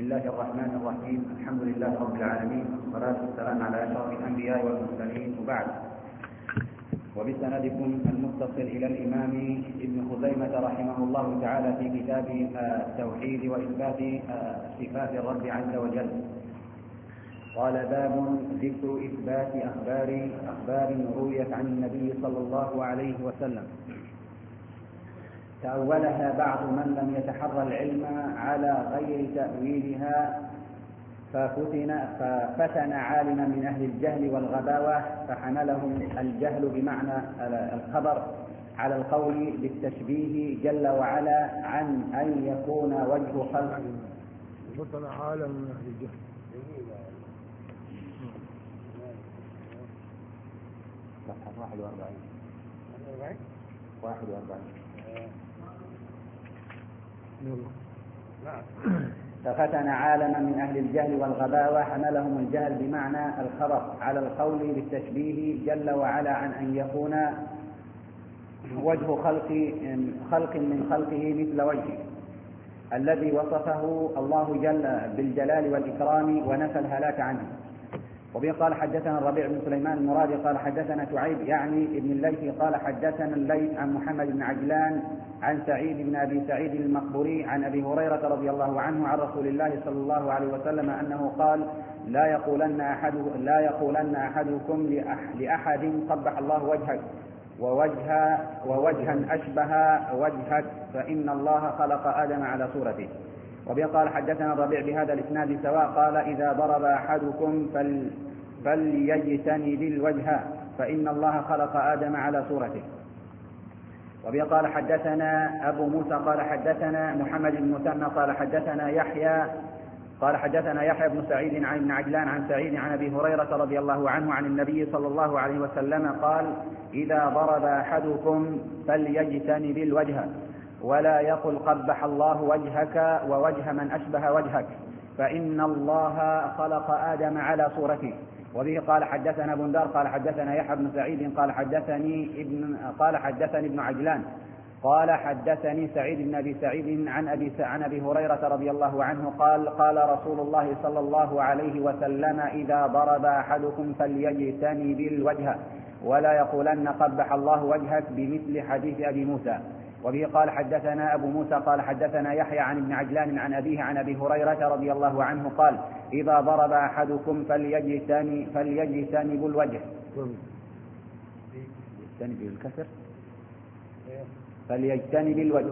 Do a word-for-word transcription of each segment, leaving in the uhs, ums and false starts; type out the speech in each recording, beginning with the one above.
الله الرحمن الرحيم. الحمد لله رب العالمين، والصلاة والسلام على أشرف الأنبياء والمرسلين، وبعد. وبسندكم المتصل إلى الإمام ابن خزيمة رحمه الله تعالى في كتاب التوحيد وإثبات صفات الرب عز وجل. قال: باب ذكر إثبات أخبار أخبار رويت عن النبي صلى الله عليه وسلم تأولها بعض من لم يتحرى العلم على غير تأويلها، ففتن, ففتن عالما من أهل الجهل والغباوة، فحملهم الجهل بمعنى الخبر على القول بالتشبيه جل وعلا عن أن يكون وجه خلق. فتن عالما من أهل الجهل واحد وأربعين واحد وأربعين ففتن عالما من أهل الجهل والغباوة، حملهم الجهل بمعنى الخبر على القول بالتشبيه جل وعلا عن أن يكون وجه خلق خلق من خلقه مثل وجهه الذي وصفه الله جل بالجلال والإكرام ونفى الهلاك عنه. وبه قال: حدثنا الربيع بن سليمان المرادي قال: حدثنا شعيب يعني ابن الليث قال: حدثنا الليث عن محمد بن عجلان عن سعيد بن أبي سعيد المقبوري عن أبي هريرة رضي الله عنه عن رسول الله صلى الله عليه وسلم أنه قال: لا يقولن أحد لا يقولن أحدكم لأحد قبح الله وجهك ووجه ووجها أشبه وجهك، فإن الله خلق آدم على صورته. وبه قال: حدثنا الربيع بهذا الإسناد سواء قال: إذا ضرب أحدكم فل فليجتنب الوجه، فإن الله خلق آدم على صورته. وبه قال: حدثنا أبو موسى قال: حدثنا محمد بن مثنى قال: حدثنا يحيى قال: حدثنا يحيى بن سعيد عن ابن عجلان عن سعيد عن أبي هريرة رضي الله عنه عن النبي صلى الله عليه وسلم قال: إذا ضرب أحدكم فليجتنب الوجه، ولا يقل قبح الله وجهك ووجه من أشبه وجهك، فإن الله خلق آدم على صورته. وبه قال: حدثنا بندار قال: حدثنا يحيى بن سعيد قال: حدثني ابن قال حدثني ابن عجلان قال: حدثني سعيد بن أبي سعيد عن أبي عن أبي هريرة رضي الله عنه قال: قال رسول الله صلى الله عليه وسلم: إذا ضرب أحدكم فليجتنب الوجه، ولا يقولن قبح الله وجهك، بمثل حديث أبي موسى. وبه قال: حدثنا أبو موسى قال: حدثنا يحيى عن ابن عجلان عن أبيه عن أبي هريرة رضي الله عنه قال: إذا ضرب أحدكم فليجتنب فليجتنب الوجه. يجتنب الكسر فليجتنب الوجه.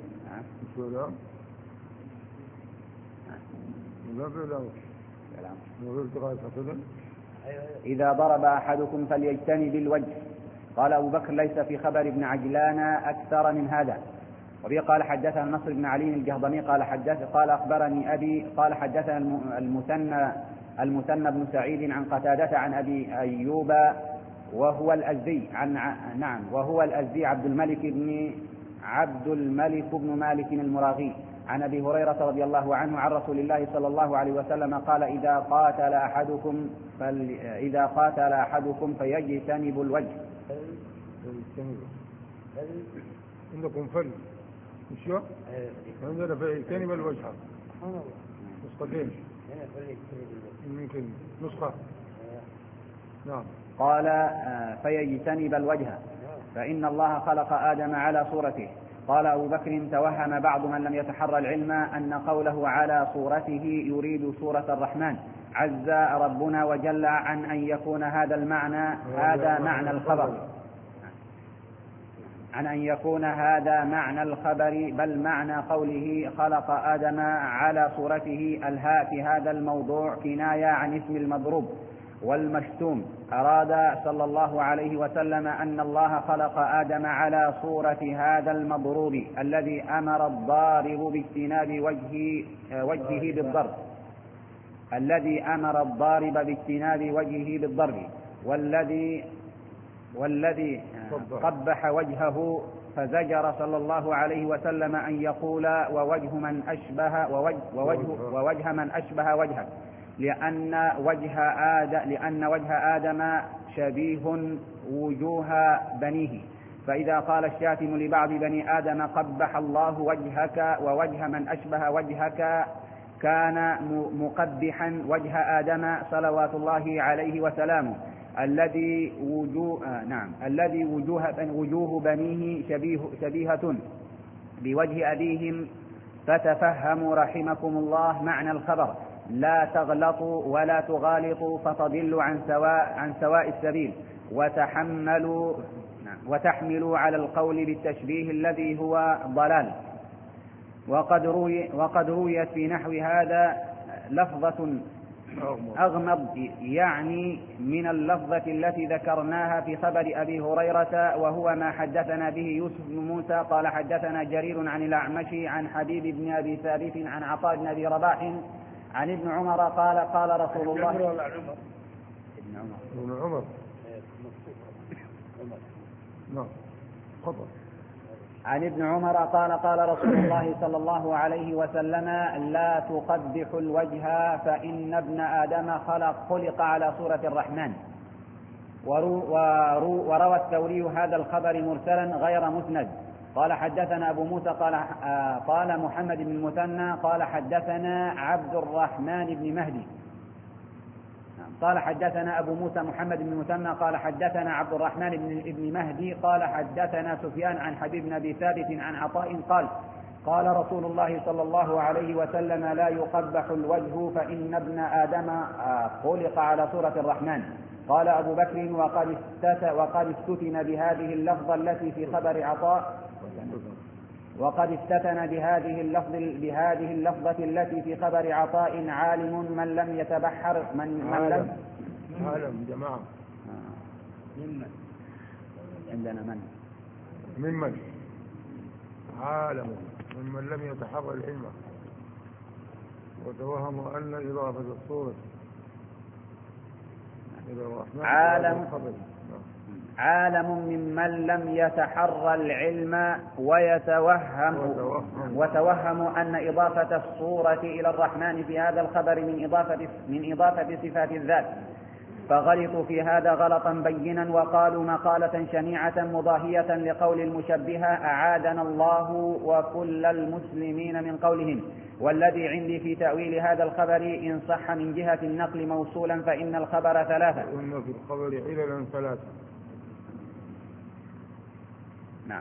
إذا ضرب أحدكم فليجتنب الوجه. قال أبو بكر: ليس في خبر ابن عجلان أكثر من هذا. وبه قال: حدثنا نصر بن علي الجهضمي قال: حدث قال أخبرني أبي قال: حدثنا المثنى المثنى بن سعيد عن قتادة عن أبي أيوب وهو الأزدي عن نعم وهو الأزدي عبد الملك بن عبد الملك بن مالك المراغي عن أبي هريرة رضي الله عنه عن رسول الله صلى الله عليه وسلم قال: إذا قاتل أحدكم فل... إذا قاتل أحدكم فيجتنب الوجه. عندكم فل مش يو؟ عندنا فيجتنب الوجه. نسختين يمكن نسخة. نعم. قال: فيجتنب الوجه، فإن الله خلق آدم على صورته. قال أبو بكر: توهم بعض من لم يتحرى العلم أن قوله على صورته يريد صورة الرحمن عز ربنا وجل عن أن يكون هذا المعنى هذا معنى الخبر عن أن يكون هذا معنى الخبر بل معنى قوله خلق آدم على صورته. الهاء في هذا الموضوع كناية عن اسم المضروب والمشتوم. أراد صلى الله عليه وسلم أن الله خلق آدم على صورة هذا المضروب الذي أمر الضارب باجتناب وجهه, وجهه بالضرب الذي أمر الضارب باجتناب وجهه بالضرب والذي والذي قبح وجهه، فزجر صلى الله عليه وسلم أن يقول ووجه من أشبه ووجه, ووجه, ووجه من أشبه وجهك، لأن وجه آدم لأن وجه آدم شبيه وجوه بنيه. فإذا قال الشاتم لبعض بني آدم قبح الله وجهك ووجه من أشبه وجهك كان مقبحا وجه آدم صلوات الله عليه وسلامه الذي وجوه آه نعم الذي وجوه وجوه بنيه شبيه شبيهة بوجه أبيهم، فتفهموا رحمكم الله معنى الخبر: لا تغلطوا ولا تغالطوا فتضلوا عن سواء عن سواء السبيل، وتحملوا وتحملوا على القول بالتشبيه الذي هو ضلال. وقد روي وقد رويت في نحو هذا لفظة أغمض، يعني من اللفظة التي ذكرناها في خبر أبي هريرة، وهو ما حدثنا به يوسف بن موسى قال حدثنا جرير عن الأعمش عن حبيب بن أبي ثابت عن عطاء بن أبي رباح عن ابن عمر قال قال رسول الله ابن عمر ابن عمر نعم خطأ عن ابن عمر قال قال رسول الله صلى الله عليه وسلم: لا تقبح الوجه فإن ابن آدم خلق خلق على صورة الرحمن. وروى الثوري هذا الخبر مرسلا غير مسند. قال حدثنا أبو موسى قال قال محمد بن المثنى قال حدثنا عبد الرحمن بن مهدي قال حدثنا أبو موسى محمد بن المثنى قال حدثنا عبد الرحمن بن ابن مهدي قال حدثنا سفيان عن حبيب بن أبي ثابت عن عطاء قال قال رسول الله صلى الله عليه وسلم: لا يقبح الوجه فإن ابن آدم خلق على صورة الرحمن. قال أبو بكر: وقد وقد استتن بهذه اللفظة التي في خبر عطاء وقد استثنى بهذه اللفظ بهذه اللفظة التي في خبر عطاء عالم من لم يتبحر من من لم عالم جماعة ممن عندنا من ممن عالم ممن لم يتحرى العلم وتوهم أن إضافة الصورة إلى الرحمن عالم عالم ممن لم يتحرى العلم ويتوهم وتوهم أن إضافة الصورة إلى الرحمن في هذا الخبر من إضافة من إضافة صفات الذات، فغلطوا في هذا غلطا بينا وقالوا مقالة شنيعة مضاهية لقول المشبهة أعاذنا الله وكل المسلمين من قولهم. والذي عندي في تأويل هذا الخبر إن صح من جهة النقل موصولا فإن الخبر ثلاثة. إن في الخبر عللا ثلاثة. نعم.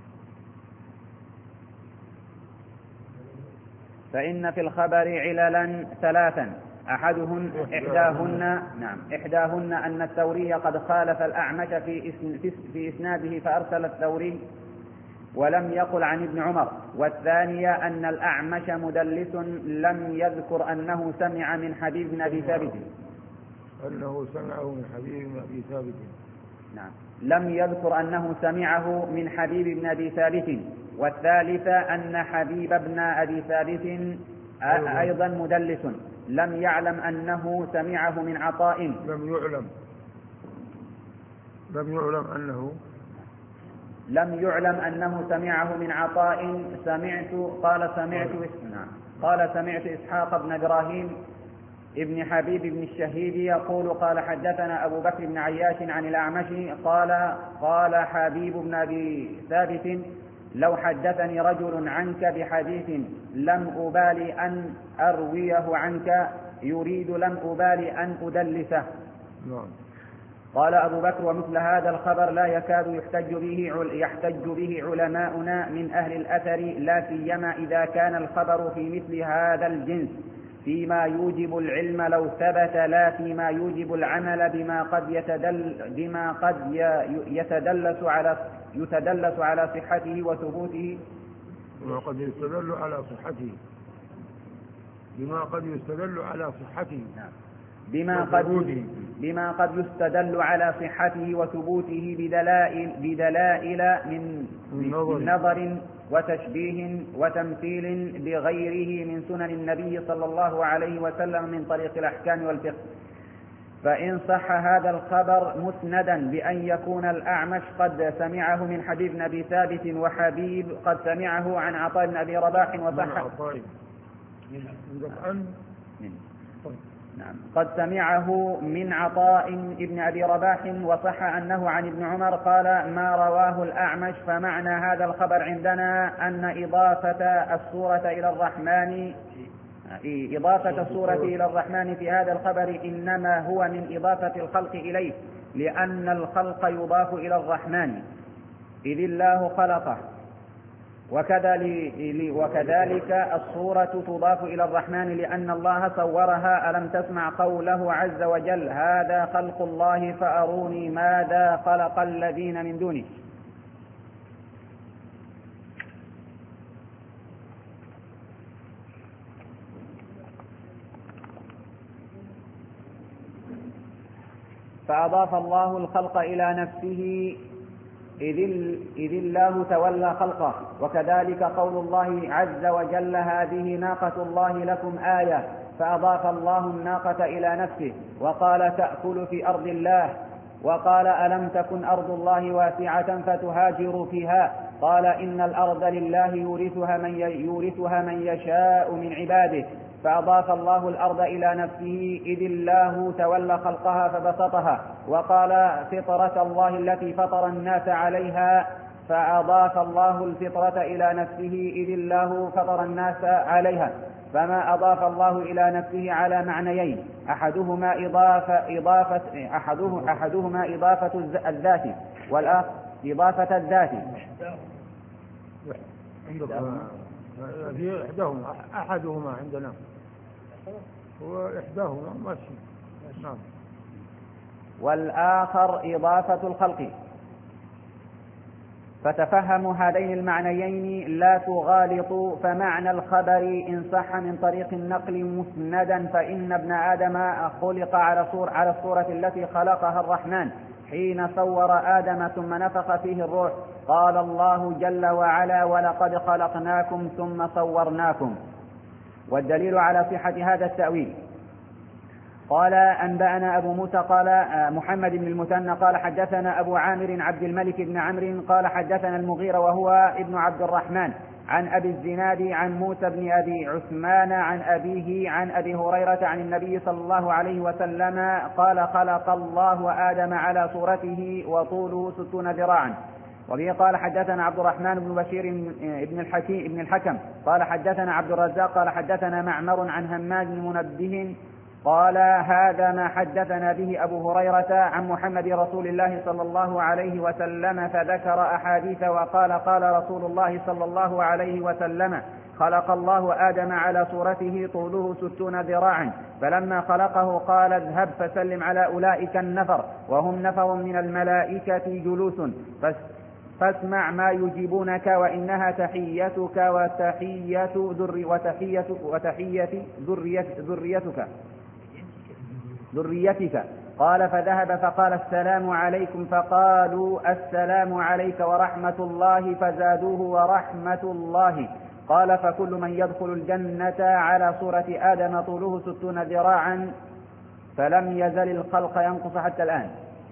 فإن في الخبر عللا ثلاثا أحدهن إحداهن نعم إحداهن أن الثوري قد خالف الأعمش في في إسناده فأرسل الثوري ولم يقل عن ابن عمر. والثانية أن الأعمش مدلس لم يذكر أنه سمع من حبيب بن أبي ثابت أنه سمعه من حبيب بن أبي ثابت نعم لم يذكر أنه سمعه من حبيب بن أبي ثابت. والثالثة أن حبيب بن أبي ثابت أيضا مدلس لم يعلم أنه سمعه من عطاء لم يعلم لم يعلم أنه لم يعلم أنه سمعه من عطاء. سمعت قال سمعت نعم قال سمعت إسحاق بن إبراهيم ابن حبيب بن الشهيد يقول قال حدثنا أبو بكر بن عياش عن الأعمش قال قال حبيب بن أبي ثابت: لو حدثني رجل عنك بحديث لم أبالي أن أرويه عنك يريد لم أبالي أن أدلسه. نعم. قال أبو بكر: ومثل هذا الخبر لا يكاد يحتج به يحتج به علماؤنا من أهل الأثر، لا سيما إذا كان الخبر في مثل هذا الجنس فيما يوجب العلم لو ثبت، لا فيما يوجب العمل بما قد يتدل بما قد يتدلس على يتدلس على صحته وثبوته بما قد يستدل على صحته بما قد يستدل على صحته بما قد بما قد يستدل على صحته وثبوته بدلائل بدلائل من نظر وتشبيه وتمثيل بغيره من سنن النبي صلى الله عليه وسلم من طريق الأحكام والفقه. فإن صح هذا الخبر مسندا بأن يكون الأعمش قد سمعه من حبيب بن أبي ثابت وحبيب قد سمعه عن عطاء بن أبي رباح وصح نعم قد سمعه من عطاء ابن أبي رباح وصح أنه عن ابن عمر قال: ما رواه الأعمش فمعنى هذا الخبر عندنا أن إضافة الصورة إلى الرحمن إضافة الصورة إلى الرحمن في هذا الخبر إنما هو من إضافة الخلق إليه، لأن الخلق يضاف إلى الرحمن إذ الله خلقه، وكذلك الصورة تضاف إلى الرحمن لأن الله صورها. ألم تسمع قوله عز وجل هذا خلق الله فأروني ماذا خلق الذين من دونه. فأضاف الله الخلق إلى نفسه إذ الله تولى خلقه. وكذلك قول الله عز وجل هذه ناقة الله لكم آية، فأضاف الله الناقة إلى نفسه وقال تأكل في أرض الله. وقال ألم تكن أرض الله واسعة فتهاجروا فيها، قال إن الأرض لله يورثها من يورثها من يشاء من عباده. فأضاف الله الأرض إلى نفسه إذ الله تولى خلقها فبسطها. وقال فطرة الله التي فطر الناس عليها، فأضاف الله الفطرة إلى نفسه إذ الله فطر الناس عليها. فما أضاف الله إلى نفسه على معنيين، أحدهما إضافة, إضافة أحده أحدهما إضافة الذات والآخر إضافة الذات. في إحداهما أحدهما عندنا وإحداهما ماشي. نعم. والآخر إضافة الخلق. فتفهموا هذين المعنيين لا تغالطوا. فمعنى الخبر إن صح من طريق النقل مسندا فإن ابن آدم خلق على صور على الصورة التي خلقها الرحمن حين صور آدم ثم نفخ فيه الروح. قال الله جل وعلا ولقد خلقناكم ثم صورناكم. والدليل على صحة هذا التأويل قال أنبأنا أبو موسى قال محمد بن المثنى قال حدثنا أبو عامر عبد الملك بن عمرو قال حدثنا المغيرة وهو ابن عبد الرحمن عن أبي الزناد عن موسى بن أبي عثمان عن أبيه عن أبي هريرة عن النبي صلى الله عليه وسلم قال خلق الله آدم على صورته وطوله ستون ذراعا. وبه قال حدثنا عبد الرحمن بن بشير بن الحكيم بن الحكم قال حدثنا عبد الرزاق قال حدثنا معمر عن هماد بن منبه قال هذا ما حدثنا به أبو هريرة عن محمد رسول الله صلى الله عليه وسلم، فذكر أحاديث وقال قال رسول الله صلى الله عليه وسلم خلق الله آدم على صورته طوله ستون ذراعا، فلما خلقه قال اذهب فسلم على أولئك النفر وهم نفر من الملائكة جلوس فاسمع ما يجيبونك وإنها تحيتك وتحية ذري وتحية وتحية ذرية ذريتك ذريتك. قال فذهب فقال السلام عليكم، فقالوا السلام عليك ورحمة الله، فزادوه ورحمة الله. قال فكل من يدخل الجنة على صورة آدم طوله ستون ذراعا، فلم يزل الخلق ينقص حتى الآن.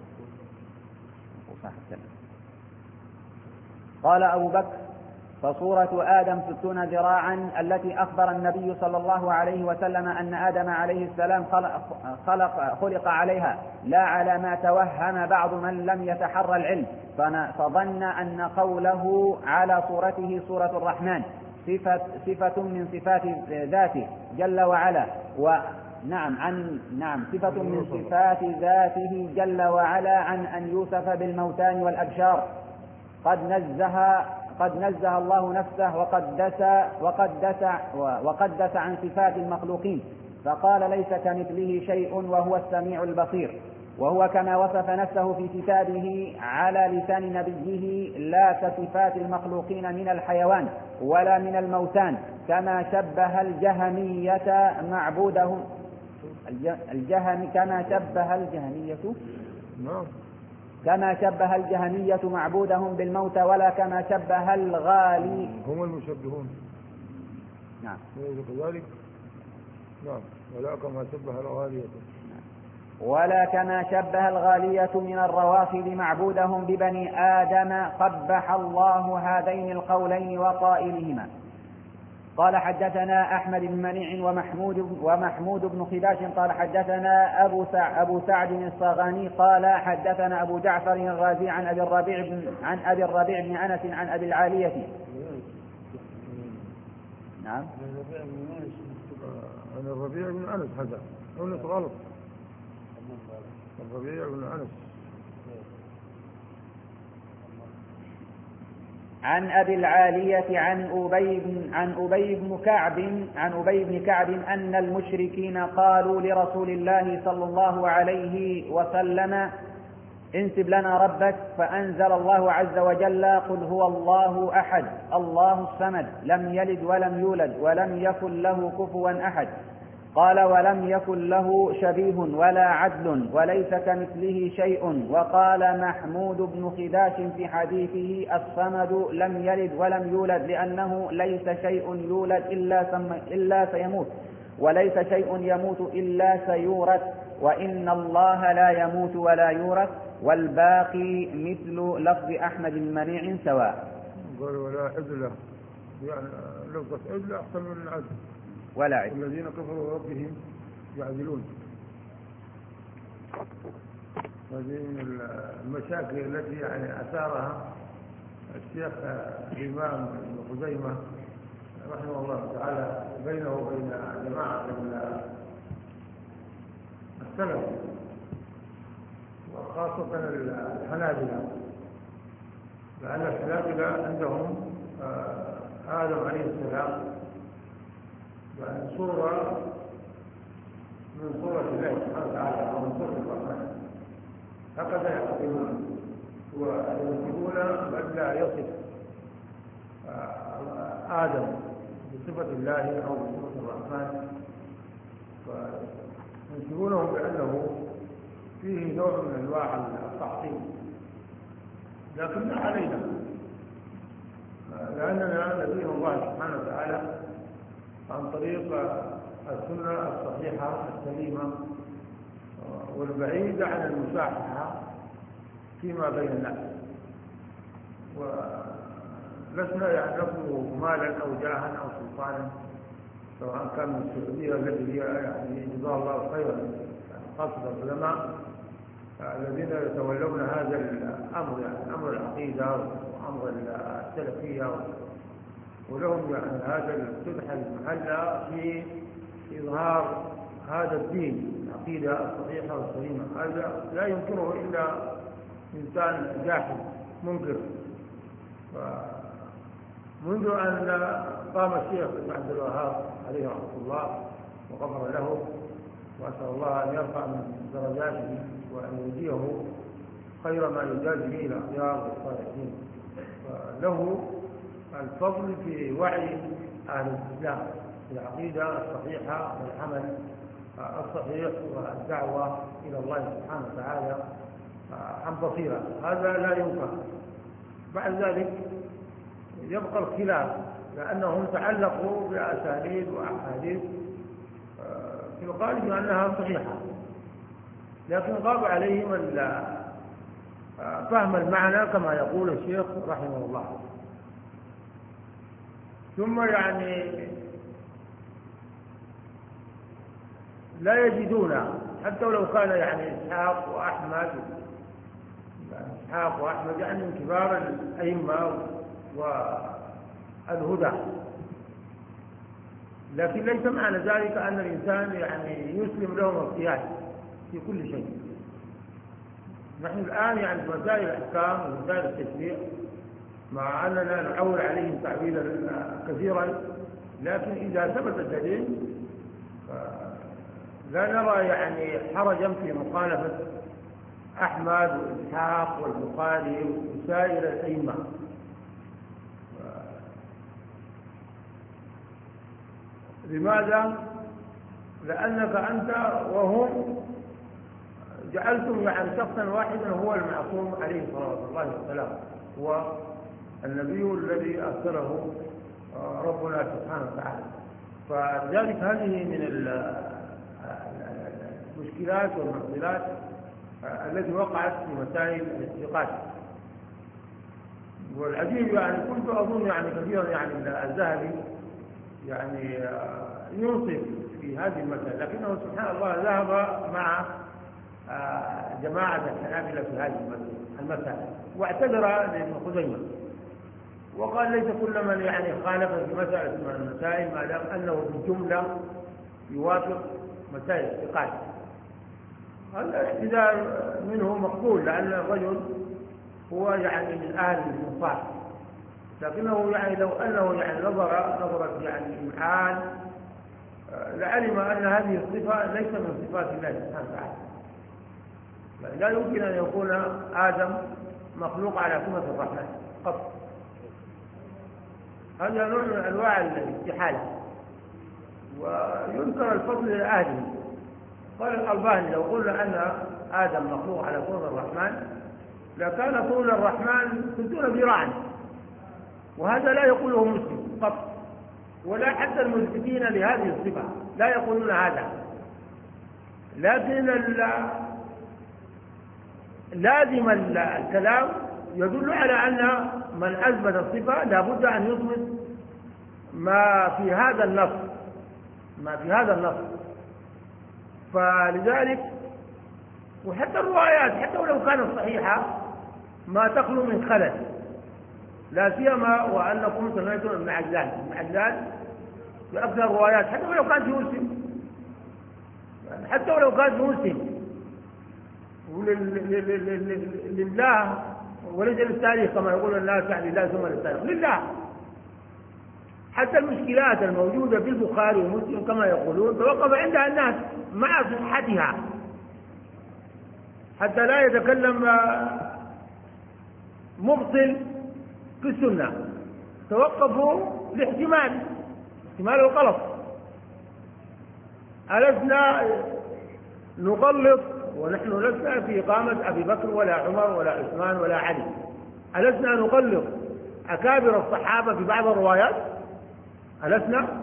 قال أبو بكر فصورة آدم ستون ذراعا التي أخبر النبي صلى الله عليه وسلم أن آدم عليه السلام خلق, خلق, خلق عليها، لا على ما توهم بعض من لم يتحرى العلم فظن أن قوله على صورته صورة الرحمن صفة, صفة من صفات ذاته جل وعلا. ونعم عن نعم صفة من صفات ذاته جل وعلا عن أن يوصف بالموتان والأبشار. قد نزه قد نزه الله نفسه وقدس وقدس وقدس عن صفات المخلوقين، فقال ليس كمثله شيء وهو السميع البصير. وهو كما وصف نفسه في كتابه على لسان نبيه لا كصفات المخلوقين من الحيوان ولا من الموتان، كما شبه الجهمية معبودهم الجهم كما شبه الجهمية كما شبه الجهمية معبودهم بالموت، ولا كما شبه الغالي هم المشبهون. نعم كذلك. نعم ولا كما شبه الغالية ولا كما شبه الغالية من الروافد معبودهم ببني آدم، قبح الله هذين القولين وقائلهما. قال حدثنا أحمد بن منيع ومحمود ومحمود بن خداش قال حدثنا أبو سع أبو سعد الصاغاني قال حدثنا أبو جعفر الرازي عن أبي الربيع بن عن أبي الربيع بن أنس عن أبي العالية. نعم عن الربيع بن أنس هذا أنس غلط. الربيع بن أنس. عن أبي العالية عن أبي بن عن أبي بن كعب عن أبي بن كعب أن المشركين قالوا لرسول الله صلى الله عليه وسلم انسب لنا ربك، فأنزل الله عز وجل قل هو الله أحد الله الصمد لم يلد ولم يولد ولم يكن له كفوا أحد. قال ولم يكن له شبيه ولا عدل وليس كمثله شيء. وقال محمود بن خداش في حديثه الصمد لم يلد ولم يولد لأنه ليس شيء يولد إلا, إلا سيموت وليس شيء يموت إلا سيورث وإن الله لا يموت ولا يورث والباقي مثل لفظ أحمد المنيع سواء. قال ولا عدل يعني لفظة عدل أحسن من العدل ولا عدل الذين كفروا ربهم يعدلون. هذه من المشاكل التي يعني أثارها الشيخ الإمام ابن خزيمة رحمه الله تعالى بينه وبين جماعة من السلف وخاصة الحنابلة، لأن الحنابلة عندهم آدم عليه السلام يعني صورة من صورة الله سبحانه وتعالى أو من صورة الرحمن، هكذا يعتقدون وينسبون بأن لا يصف آدم بصفة الله أو بصفة الرحمن، فينسبونه بأنه فيه نوع من أنواع التعطيل. لكن لا علينا، لأننا نبيه الله سبحانه وتعالى عن طريق السنة الصحيحة السليمة والبعيدة عن المشاحة فيما بين الناس، ولسنا يعني نطلب مالا أو جاها أو سلطانا، سواء كان من السعودية التي هي يعني جزاه الله خيرا خاصة العلماء الذين يتولون هذا الأمر، يعني أمر العقيدة وأمر السلفية، ولهم يعني هذا الفتح المحلى في إظهار هذا الدين العقيدة الصحيحة والسليمة. هذا لا يمكنه إلا إنسان جاحد منكر. منذ أن قام الشيخ ابن عبد الوهاب عليه رحمة الله وغفر له، وأسأل الله أن يرفع من درجاته وأن يجزيه خير ما يجازي به الأخيار والصالحين، فله الفضل في وعي أهل الإسلام بالعقيدة الصحيحة والعمل الصحيح والدعوة إلى الله سبحانه وتعالى عن بصيرة. هذا لا ينكر. بعد ذلك يبقى الخلاف، لأنهم تعلقوا بأسانيد وأحاديث في الغالب أنها صحيحة، لكن غاب عليهم فهم المعنى كما يقول الشيخ رحمه الله. ثم يعني لا يجدون حتى ولو كان يعني إسحاق وأحمد إسحاق وأحمد يعني من كبار الأئمة والهدى، لكن ليس معنى ذلك أن الإنسان يعني يسلم لهم القياس في كل شيء. نحن الآن يعني مسائل الأحكام ومسائل التشريع مع أننا نعول عليهم تعويلا كثيرا، لكن إذا ثبت الدليل لا نرى يعني حرجا في مخالفة أحمد وإسحاق والبخاري وسائر الأئمة. لماذا؟ لأنك أنت وهم جعلتم يعني شخصا واحدا هو المعصوم عليه الصلاة والسلام، هو النبي الذي أرسله ربنا سبحانه وتعالى. فلذلك هذه من المشكلات والمعضلات التي وقعت في مسائل الاعتقاد. والعجيب يعني كنت أظن يعني كثيرا يعني الذهبي يعني ينصف في هذه المسألة، لكنه سبحان الله ذهب مع جماعة الحنابلة في هذه المسألة واعتذر لابن خزيمة وقال ليس كل من يعني خالف في مسألة من المسائل ما دام أنه بالجملة يوافق مسائل الاعتقاد. هذا الاعتذار منه مقبول، لأن الرجل هو يعني من أهل الإنصاف، لكنه يعني لو أنه يعني نظر نظرة يعني إمعان لعلم أن هذه الصفة ليس من صفات الله سبحانه وتعالى. لا يمكن أن يكون آدم مخلوق على صفة الرحمن قط. هذا نوع من أنواع الاستحالة، وينكر الفضل لأهله. قال الألباني: لو قلنا أن آدم مخلوق على صفة الرحمن لكان طول الرحمن ستون ذراعا، وهذا لا يقوله مسلم قط، ولا حتى المثبتين لهذه الصفة لا يقولون هذا. لكن لازم الكلام يدل على أن من أثبت الصفة لابد أن يثبت ما في هذا النص ما في هذا النص فلذلك وحتى الروايات حتى ولو كانت صحيحة ما تخلو من خلل، لا سيما وأنكم سمعتم ابن عجلان ابن عجلان في أكثر الروايات حتى ولو كان في مسلم حتى ولو كان في مسلم لله وليس للتاريخ كما يقول الناس، يعني لا ثم للتاريخ، لله. حتى المشكلات الموجودة في البخاري ومسلم كما يقولون توقف عندها الناس مع صحتها، حتى لا يتكلم مبطل في السنة، توقفوا لاحتمال احتمال الغلط. ألسنا نغلط ونحن لسنا في إقامة أبي بكر ولا عمر ولا عثمان ولا علي، ألسنا نغلط أكابر الصحابة في بعض الروايات؟ ألسنا؟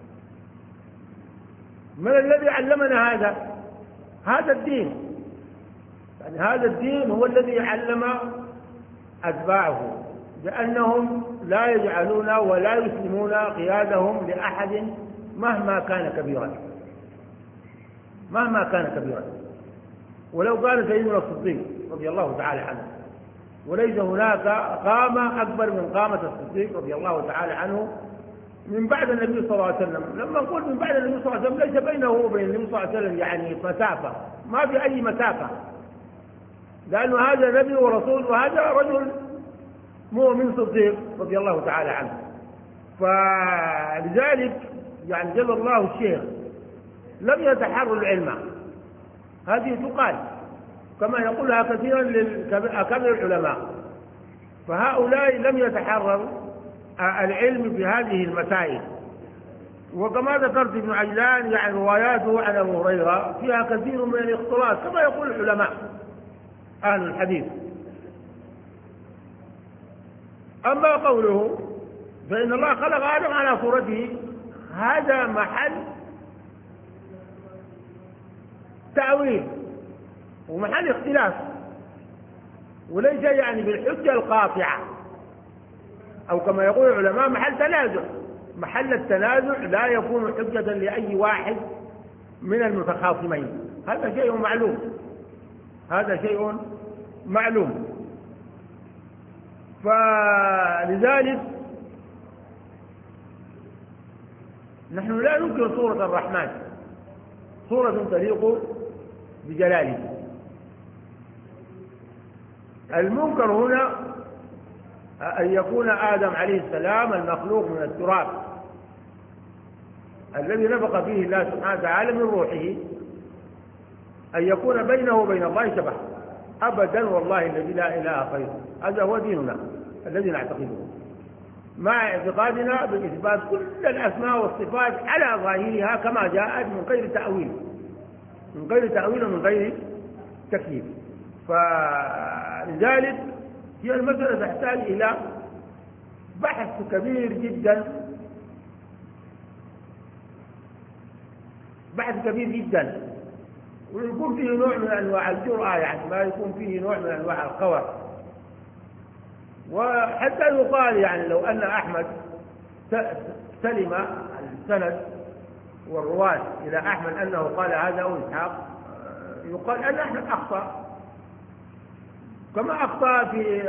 من الذي علمنا هذا؟ هذا الدين، يعني هذا الدين هو الذي علم أتباعه بأنهم لا يجعلون ولا يسلمون قيادهم لأحد مهما كان كبيرا مهما كان كبيرا ولو كان سيدنا الصديق رضي الله تعالى عنه، وليس هناك قامة أكبر من قامة الصديق رضي الله تعالى عنه من بعد النبي صلى الله عليه وسلم. لما نقول من بعد النبي صلى الله عليه وسلم ليس بينه وبين النبي صلى الله عليه وسلم يعني مسافة، ما في أي مسافة، لأنه هذا نبي ورسول وهذا رجل مؤمن صديق رضي الله تعالى عنه. فلذلك يعني جل الله الشيخ لم يتحروا العلم، هذه تقال كما يقولها كثيرا لأكابر العلماء، فهؤلاء لم يتحرروا العلم بهذه المسائل. وكما ذكرت ابن عجلان يعني رواياته عن أبو هريرة فيها كثير من الاختلاط كما يقول العلماء أهل الحديث. أما قوله فإن الله خلق آدم على صورته، هذا محل تأويل ومحل اختلاف، وليس يعني بالحجة القاطعة، أو كما يقول العلماء محل تنازع. محل التنازع لا يكون حجة لأي واحد من المتخاصمين، هذا شيء معلوم هذا شيء معلوم فلذلك نحن لا ننكر صورة الرحمن، صورة تليق بجلاله. المنكر هنا أن يكون آدم عليه السلام المخلوق من التراب الذي نفخ فيه الله سبحانه وتعالى من روحه، أن يكون بينه وبين الله شبه، أبدا والله الذي لا إله غيره. هذا هو ديننا الذي نعتقده، مع اعتقادنا بإثبات كل الأسماء والصفات على ظاهرها كما جاءت من غير تأويل من غير تأويل ومن غير تكييف. فلذلك هي المسألة تحتاج إلى بحث كبير جدا بحث كبير جدا ويكون فيه نوع من أنواع الجرأة، يعني ما يكون فيه نوع من أنواع القوة. وحتى يقال يعني لو أن أحمد سلم السند والرواة إلى أحمد أنه قال هذا أو إسحاق، يقال أن أحمد أخطأ كما أخطأ في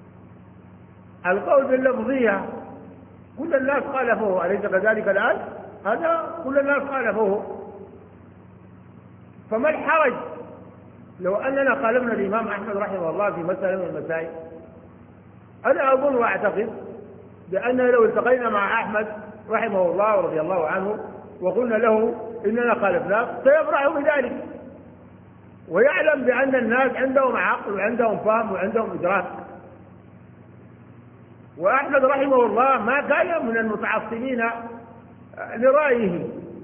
القول باللفظية، كل الناس خالفوه، أليس كذلك الآن؟ هذا كل الناس خالفوه. فما الحرج لو أننا خالفنا الإمام أحمد رحمه الله في مسألة من المسائل؟ أنا أظن وأعتقد بأننا لو التقينا مع أحمد رحمه الله ورضي الله عنه وقلنا له إننا خالفناه سيفرح بذلك، ويعلم بأن الناس عندهم عقل وعندهم فهم وعندهم إدراك. وأحمد رحمه الله ما كان من المتعصبين لرأيه،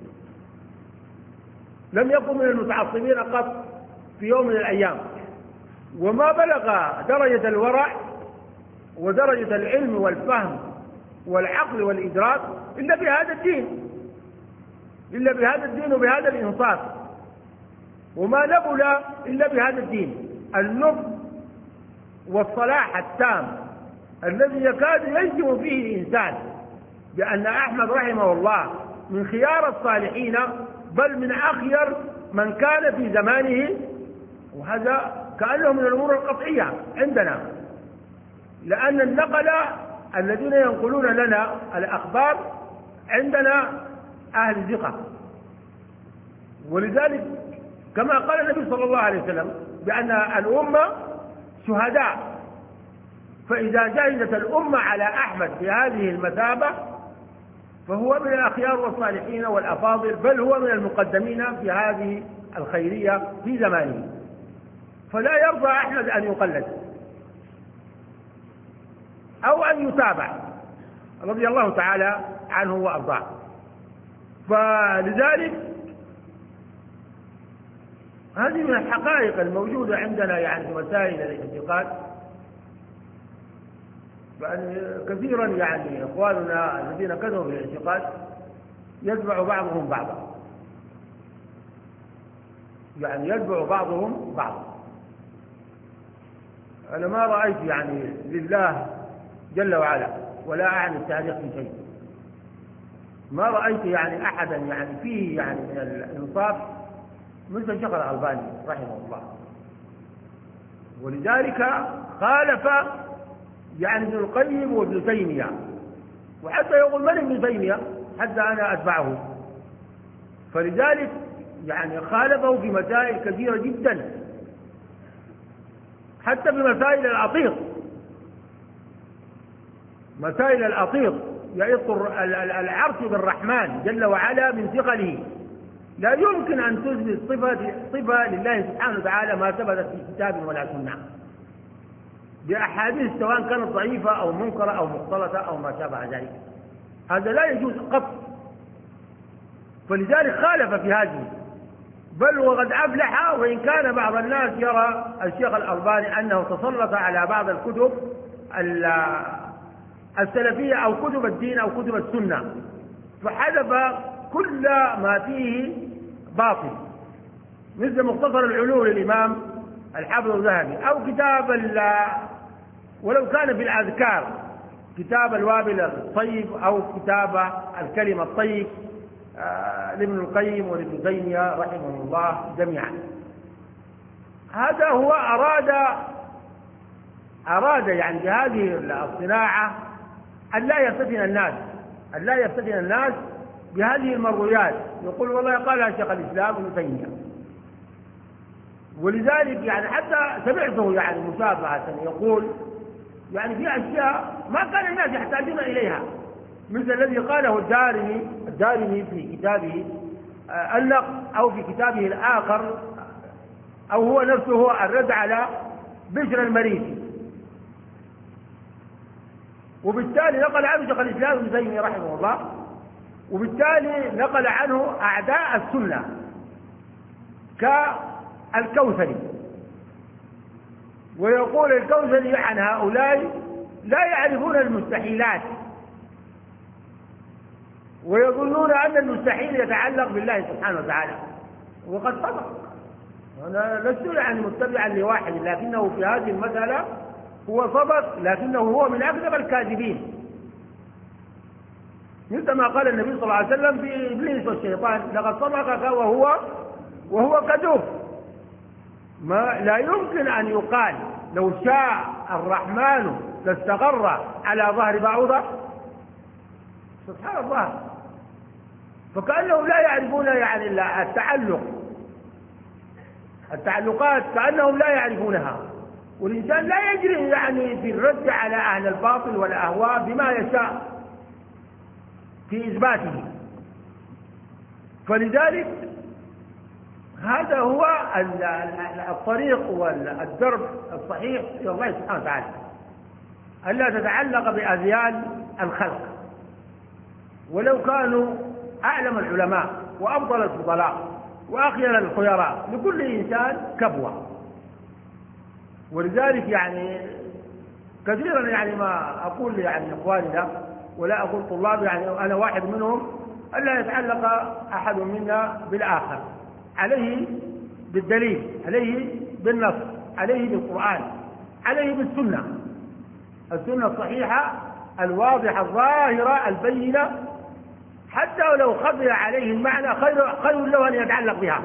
لم يكن من المتعصبين قط في يوم من الأيام، وما بلغ درجة الورع ودرجة العلم والفهم والعقل والإدراك إلا بهذا الدين، إلا بهذا الدين وبهذا الإنصاف، وما نبل إلا بهذا الدين، النبل والصلاح التام الذي يكاد ينجم فيه الإنسان بأن أحمد رحمه الله من خيار الصالحين، بل من أخير من كان في زمانه، وهذا كأنه من الأمور القطعية عندنا، لأن النقل الذين ينقلون لنا الأخبار عندنا أهل ثقة. ولذلك كما قال النبي صلى الله عليه وسلم بأن الأمة شهداء، فإذا جهدت الأمة على أحمد في هذه المثابة فهو من الأخيار والصالحين والأفاضل، بل هو من المقدمين في هذه الخيرية في زمانه، فلا يرضى أحمد أن يقلد أو أن يتابع رضي الله تعالى عنه وأرضاه. فلذلك هذه من الحقائق الموجودة عندنا يعني في مسائل الاعتقاد، يعني كثيرا يعني إخواننا الذين كانوا في الاعتقاد يتبع بعضهم بعضا، يعني يتبع بعضهم بعضا. أنا ما رأيت يعني لله جل وعلا، ولا أعني التاريخ في شيء، ما رأيت يعني أحدا يعني فيه يعني من الإنصاف مثل الشيخ الألباني رحمه الله. ولذلك خالف يعني ابن القيم وابن تيمية، وحتى يقول من ابن تيمية حتى أنا أتبعه، فلذلك يعني خالفه في مسائل كثيرة جدا، حتى بمسائل الأطيق، مسائل الأطيق يعيق العرش بالرحمن جل وعلا من ثقله، لا يمكن أن تثبت صفة صفة لله سبحانه وتعالى ما ثبتت في كتاب ولا سنة بأحاديث سواء كانت ضعيفة أو منكرة أو مختلطة أو ما شابه ذلك، هذا لا يجوز قط. فلذلك خالف في هذه، بل وقد أفلح، وإن كان بعض الناس يرى الشيخ الألباني أنه تسلط على بعض الكتب السلفية أو كتب الدين أو كتب السنة فحذف كل ما فيه باطل، مثل مختصر العلوم للإمام الحافظ الذهبي، أو كتاب ولو كان في الأذكار كتاب الوابل الطيب، أو كتاب الكلمة الطيب لابن القيم ولابن تيمية رحمه الله جميعا. هذا هو أراد أراد يعني بهذه الصناعة أن لا يفتن الناس، أن لا يفتن الناس بهذه المرويات، يقول والله قالها شيخ الإسلام ابن تيمية. ولذلك يعني حتى سمعته يعني مشابهة يقول يعني في أشياء ما كان الناس يحتاجون إليها، مثل الذي قاله الدارمي الدارمي في كتابه النقد، أو في كتابه الآخر، أو هو نفسه الرد على بشر المريسي، وبالتالي نقل عنه شيخ الإسلام ابن تيمية رحمه الله، وبالتالي نقل عنه أعداء السنة كالكوثري، ويقول الكوثري عن هؤلاء لا يعرفون المستحيلات، ويظنون أن المستحيل يتعلق بالله سبحانه وتعالى، وقد صدق. أنا لست يعني متبعا لواحد، لكنه في هذه المسألة هو صدق، لكنه هو من أكذب الكاذبين، مثل ما قال النبي صلى الله عليه وسلم في إبليس والشيطان لقد صدقك وهو وهو كذوب. ما لا يمكن أن يقال لو شاء الرحمن لاستقر على ظهر بعوضة، سبحان الله. فكأنهم لا يعرفون يعني التعلق، التعلقات كأنهم لا يعرفونها. والإنسان لا يجري يعني في الرد على أهل الباطل والأهواء بما يشاء في إثباته. فلذلك هذا هو الطريق والدرب الصحيح إلى الله سبحانه وتعالى، ألا تتعلق بأذيال الخلق، ولو كانوا أعلم العلماء وأفضل الفضلاء وأخير الخيراء، لكل إنسان كبوة. ولذلك يعني كثيرا يعني ما أقول يعني إخواننا ولا أقول طلاب، يعني أنا واحد منهم، ألا يتعلق أحد منا بالآخر، عليه بالدليل، عليه بالنص، عليه بالقرآن، عليه بالسنة، السنة الصحيحة الواضحة الظاهرة البينة، حتى ولو خفي عليه المعنى خير خير له أن يتعلق بها،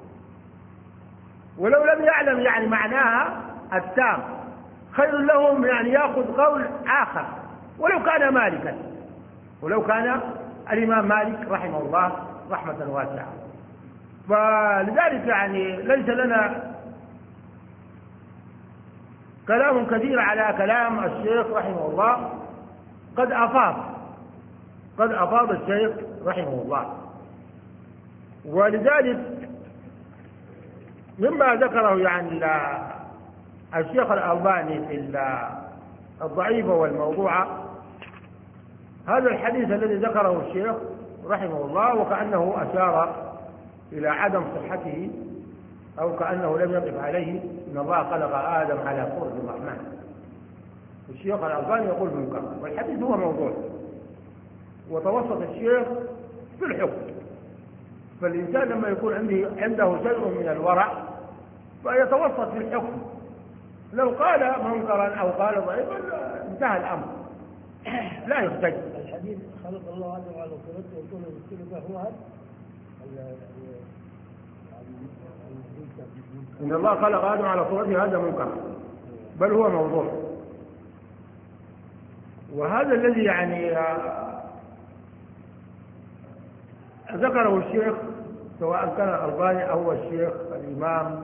ولو لم يعلم يعني معناها التام خير له من أن يأخذ قول آخر ولو كان مالكا، ولو كان الإمام مالك رحمه الله رحمة واسعة. فلذلك يعني ليس لنا كلام كثير على كلام الشيخ رحمه الله، قد أفاض قد أفاض الشيخ رحمه الله. ولذلك مما ذكره يعني الشيخ الألباني في الضعيفة والموضوعة، هذا الحديث الذي ذكره الشيخ رحمه الله وكأنه أشار إلى عدم صحته، أو كأنه لم يقف عليه، إن الله خلق آدم على صورة الرحمن. الشيخ الألباني يقول منكر، والحديث هو موضوع، وتوسط الشيخ في الحكم. فالإنسان لما يكون عنده عنده شيء من الورع فيتوسط في الحكم، لو قال منكرا أو قال ضعيفا انتهى الأمر، لا يحتج. الحديث خلق الله آدم على صورته وكونه بالكلمة هو هذا، إن الله خلق آدم على صورته، هذا منكر بل هو موضوع. وهذا الذي يعني ذكره الشيخ سواء كان الألباني أو الشيخ الإمام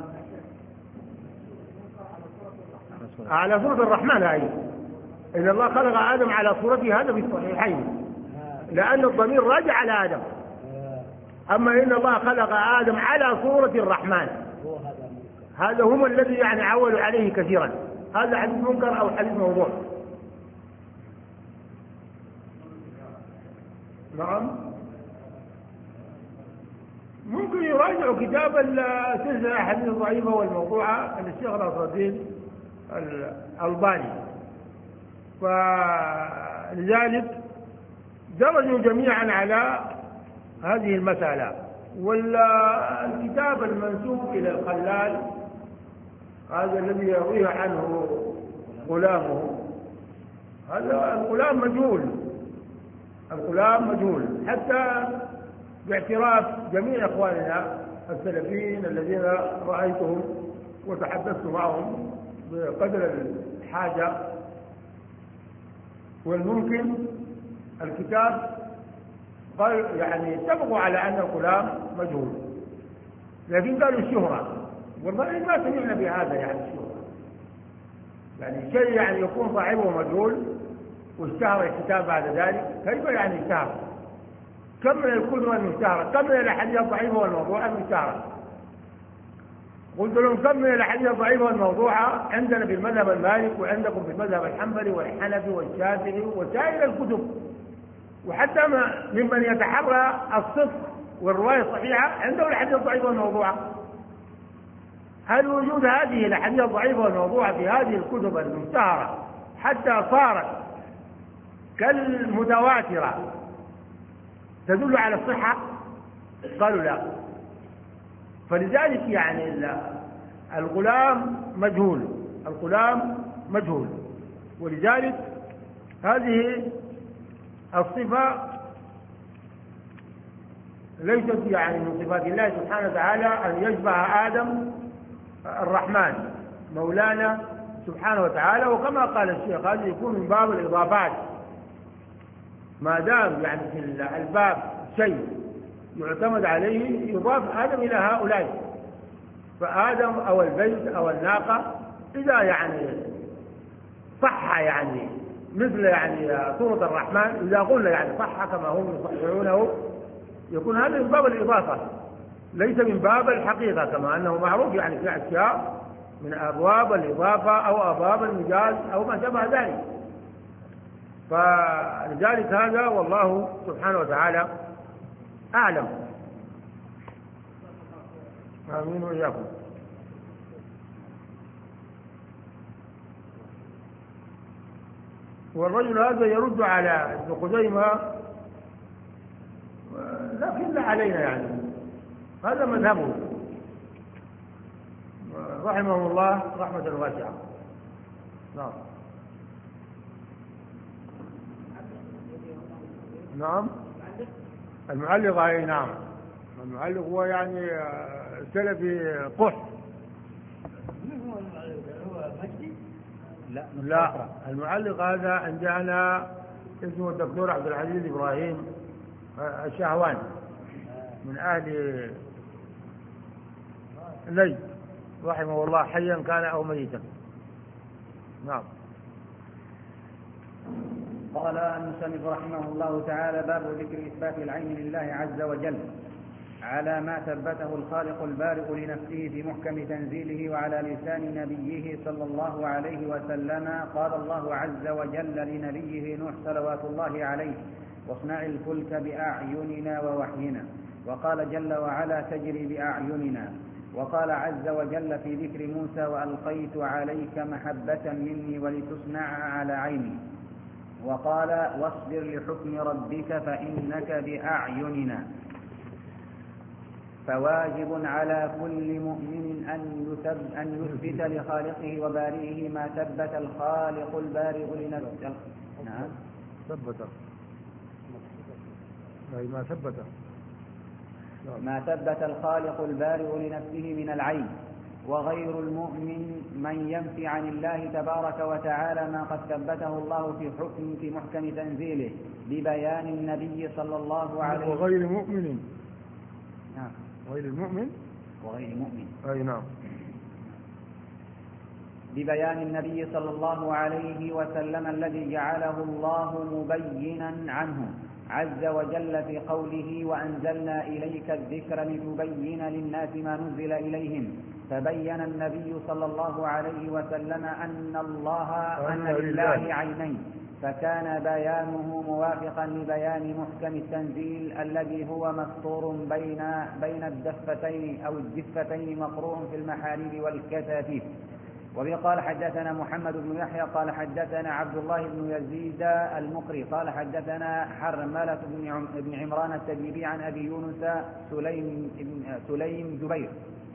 على صورة الرحمن، أي إن الله خلق آدم على صورته، هذا في الصحيحين، لأن الضمير راجع على آدم. أما إن الله خلق آدم على صورة الرحمن، هذا هم الذي يعني عولوا عليه كثيرا، هذا حديث منكر أو حديث موضوع. نعم، ممكن يراجعوا كتاب السلسلة الأحاديث الضعيفة والموضوعة للشيخ ناصر الدين الألباني. فلذلك درجوا جميعا على هذه المسألة. والكتاب المنسوب إلى الخلال هذا الذي يرويه عنه غلامه، هذا الغلام مجهول، الغلام مجهول، حتى باعتراف جميع إخواننا السلفيين الذين رأيتهم وتحدثت معهم بقدر الحاجة والممكن. الكتاب قال يعني اتفقوا على أن الغلام مجهول، لكن قالوا الشهرة، والله ما سمعنا بهذا يعني الشهرة، يعني شيء يعني يكون صاحبه مجهول واشتهر الكتاب بعد ذلك، كيف يعني اشتهر؟ كم من الكتب المشتهرة، كم من الأحاديث الضعيفة والموضوعة المشتهرة؟ قلت لهم كم من الأحاديث الضعيفة والموضوعة عندنا في المذهب المالك، وعندكم في المذهب الحنبلي والحنفي والشافعي وسائر الكتب، وحتى ممن يتحرى الصدق والرواية الصحيحة عنده الأحاديث الضعيفة والموضوعة. هل وجود هذه الأحاديث الضعيفة والموضوعة في هذه الكتب المشتهرة حتى صارت كالمتواترة تدل على الصحة؟ قالوا لا. فلذلك يعني الغلام مجهول، الغلام مجهول، ولذلك هذه الصفة ليست يعني من صفات الله سبحانه وتعالى أن يشبه آدم الرحمن مولانا سبحانه وتعالى. وكما قال الشيخ هذا يكون من باب الإضافات، ما دام يعني في الباب شيء يعتمد عليه يضاف آدم إلى هؤلاء. فآدم أو البيت أو الناقة إذا يعني صح يعني مثل يعني سورة الرحمن، إذا قلنا يعني صح كما هم يصححونه يكون هذا من باب الإضافة ليس من باب الحقيقة، كما أنه معروف يعني في أشياء من أبواب الإضافة أو أبواب المجاز أو ما شابه ذلك. فلذلك هذا والله سبحانه وتعالى أعلم. آمين وإياكم. والرجل هذا يرد على ابن خزيمة لكن لا علينا يعني، هذا مذهبه رحمه الله رحمة واسعة. نعم نعم المعلق أي نعم المعلق هو يعني سلفي قح. لا لا المعلق هذا عندنا اسمه الدكتور عبد العزيز إبراهيم الشهواني من أهل نجد رحمه الله حيا كان أو ميتا. نعم. قال المصنف رحمه الله تعالى: باب ذكر إثبات العين لله عز وجل على ما ثبته الخالق البارئ لنفسه في محكم تنزيله وعلى لسان نبيه صلى الله عليه وسلم. قال الله عز وجل لنبيه نوح صلوات الله عليه: واصنع الفلك بأعيننا ووحينا. وقال جل وعلا: تجري بأعيننا. وقال عز وجل في ذكر موسى: وألقيت عليك محبة مني ولتصنع على عيني. وقال: واصبر لحكم ربك فإنك بأعيننا. فواجب على كل مؤمن أن يثبت لخالقه وبارئه ما ثبت الخالق البارئ لنفسه. نعم ثبت أي ما ثبت ما ثبت الخالق البارئ لنفسه من العين. وغير المؤمن من ينفي عن الله تبارك وتعالى ما قد ثبته الله في حكم في محكم تنزيله ببيان النبي صلى الله عليه وسلم. وغير مؤمن. نعم غير المؤمن وغير مؤمن أي نعم. ببيان النبي صلى الله عليه وسلم الذي جعله الله مبينا عنه عز وجل في قوله: وأنزلنا إليك الذكر لتبين للناس ما نزل إليهم. فبين النبي صلى الله عليه وسلم أن الله أن لله عينين، فكان بيانه موافقا لبيان محكم التنزيل الذي هو مسطور بين بين الدفتين أو الدفتين مقروء في المحاريب والكتاتيب. وبه قال حدثنا محمد بن يحيى قال حدثنا عبد الله بن يزيد المقري قال حدثنا حرملة بن عمران التجيبي عن أبي يونس سليم سليم جبير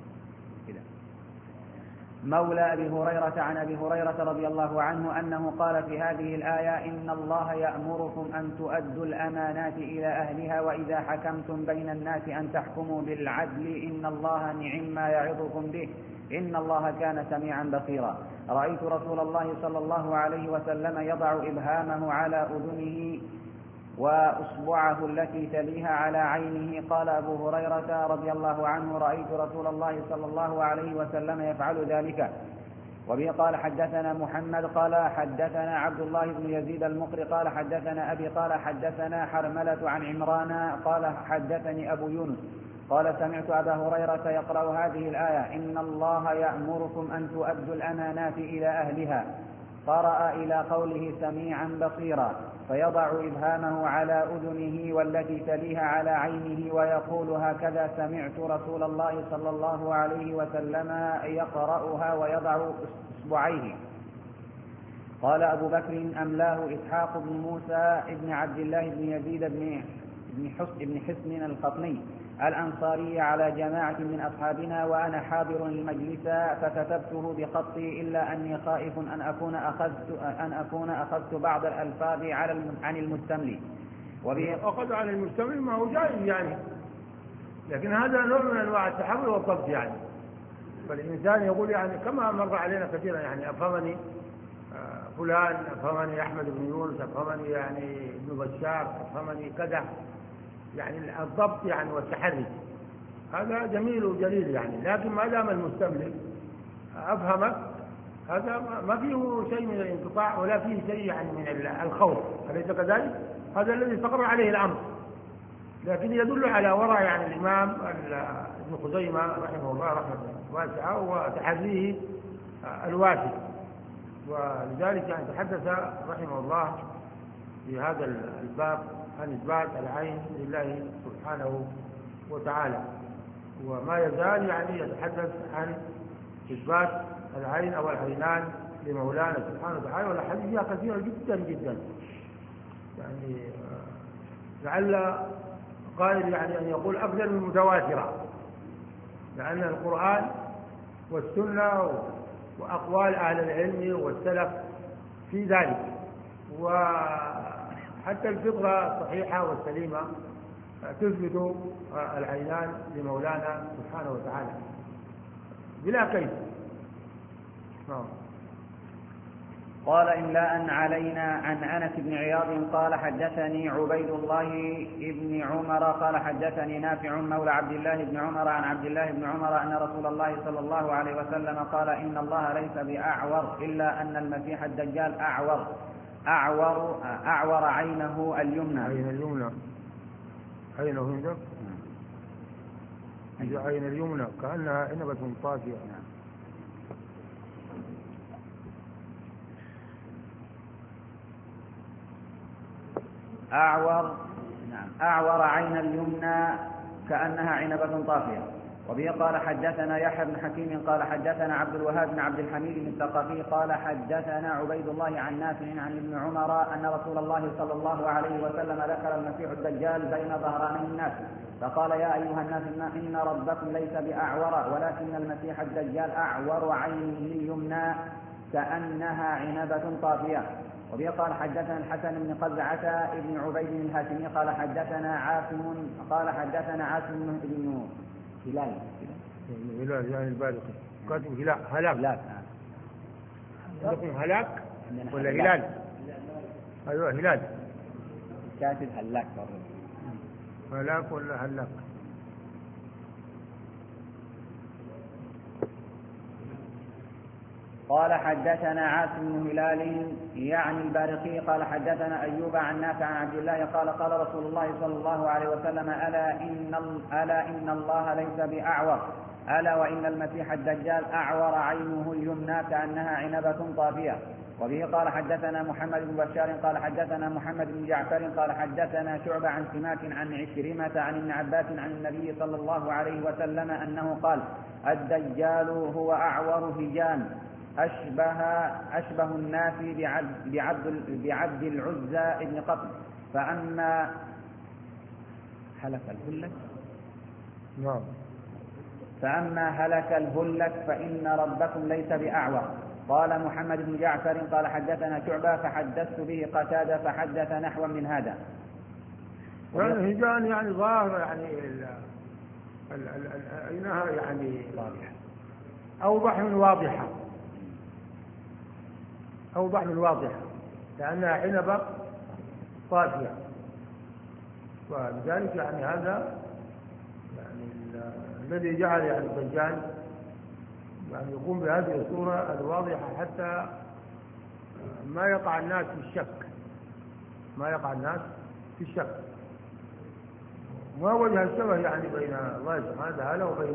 مولى أبي هريرة عن أبي هريرة رضي الله عنه أنه قال في هذه الآية: إن الله يأمركم أن تؤدوا الأمانات إلى أهلها وإذا حكمتم بين الناس أن تحكموا بالعدل إن الله نعم ما يعظكم به إن الله كان سميعا بصيرا. رأيت رسول الله صلى الله عليه وسلم يضع إبهامه على أذنه وأصبعه التي تليها على عينه. قال أبو هريرة رضي الله عنه: رأيت رسول الله صلى الله عليه وسلم يفعل ذلك. وبه قال حدثنا محمد قال حدثنا عبد الله بن يزيد المقري قال حدثنا أبي قال حدثنا حرملة عن عمران قال حدثني أبو يونس قال: سمعت أبا هريرة يقرأ هذه الآية: إن الله يأمركم أن تؤدوا الأمانات إلى أهلها. قرأ إلى قوله سميعا بصيرا، فيضع إبهامه على أذنه والتي تليها على عينه ويقول: هكذا سمعت رسول الله صلى الله عليه وسلم يقرأها ويضع إصبعيه. قال أبو بكر: أملاه إسحاق بن موسى بن عبد الله بن يزيد بن حسن القطني الأنصاري على جماعة من أصحابنا وأنا حاضر المجلس فكتبته بخطي إلا أني خائف أن أكون أخذت أن أكون أخذت بعض الألفاظ على عن المستملي. وبه أخذ عن المستملي ما هو جائز يعني، لكن هذا نوع من أنواع التحمل والضبط يعني. فالإنسان يقول يعني كما مر علينا كثيرا يعني: أفهمني فلان، أفهمني أحمد بن يونس، أفهمني يعني ابن بشار، أفهمني كذا. يعني الضبط يعني والتحري، هذا جميل وجليل يعني. لكن ما دام المستملك أفهمك هذا ما فيه شيء من الانقطاع ولا فيه شيء يعني من الخوف، أليس كذلك؟ هذا الذي استقر عليه الأمر. لكن يدل على وراء يعني الإمام ابن خزيمة رحمه الله رحمة واسعة وتحريه الواسع، ولذلك يعني تحدث رحمه الله في هذا الباب عن إثبات العين لله سبحانه وتعالى، وما يزال يعني يتحدث عن إثبات العين أو العينان لمولانا سبحانه وتعالى، والأحاديث فيها كثيرة جدا جدا. يعني لعل قائل يعني أن يقول أكثر من متواترة، لأن القرآن والسنة وأقوال أهل العلم والسلف في ذلك، وحتى الفطرة الصحيحة والسليمة تثبت العينان لمولانا سبحانه وتعالى بلا كيف. قال إملاء علينا عن أنس بن عياض قال حدثني عبيد الله بن عمر قال حدثني نافع مولى عبد الله بن عمر عن عبد الله بن عمر أن رسول الله صلى الله عليه وسلم قال إن الله ليس بأعور إلا أن المسيح الدجال أعور أعور أعور عينه اليمنى. عين اليمنى عينه عندك عين اليمنى كأنها عنبة طافية. أعور نعم أعور عين اليمنى كأنها عنبة طافية. وبه قال حدثنا يحيى بن حكيم قال حدثنا عبد الوهاب بن عبد الحميد الثقفي قال حدثنا عبيد الله عن نافع عن ابن عمر أن رسول الله صلى الله عليه وسلم ذكر المسيح الدجال بين ظهراني الناس فقال يا أيها الناس إن ربكم ليس بأعور ولكن المسيح الدجال أعور عينه اليمنى كأنها عنبة طافية. وبه قال حدثنا الحسن بن قزعة بن عبيد الهاشمي قال حدثنا عاصم قال حدثنا عاصم بن هلال هلال يعني البارقي كاتب هلال هلاك عندكم هلاك ولا هلال؟ ايوه هلال كاتب هلاك هلاك ولا هلاك؟ قال حدثنا عاصم بن هلال يعني البارقي قال حدثنا أيوب عن نافع عن عبد الله قال قال رسول الله صلى الله عليه وسلم ألا إن, ألا إن الله ليس بأعور ألا وإن المسيح الدجال أعور عينه اليمنى كأنها عنبة طافية. وبه قال حدثنا محمد بن بشار قال حدثنا محمد بن جعفر قال حدثنا شعبة عن سماك عن عكرمة عن ابن عباس عن النبي صلى الله عليه وسلم أنه قال الدجال هو أعور هجان أشبه, أشبه الناس بعبد, بعبد, بعبد العزى ابن قطن فأما هلك الهلك نعم فأما هلك الهلك فإن ربكم ليس بأعور. قال محمد بن جعفر قال حدثنا شعبة فحدثت به قتادة فحدث نحوا من هذا. يعني هجان يعني ظاهر يعني عينها يعني واضحة أوضح من واضحة أوضح من واضحة لأنها عنبة طافية، ولذلك يعني هذا يعني الذي جعل يعني الدجال يعني يقوم بهذه الصورة الواضحة حتى ما يقع الناس في الشك ما يقع الناس في الشك ما وجه الشبه يعني بين الله سبحانه وتعالى وبين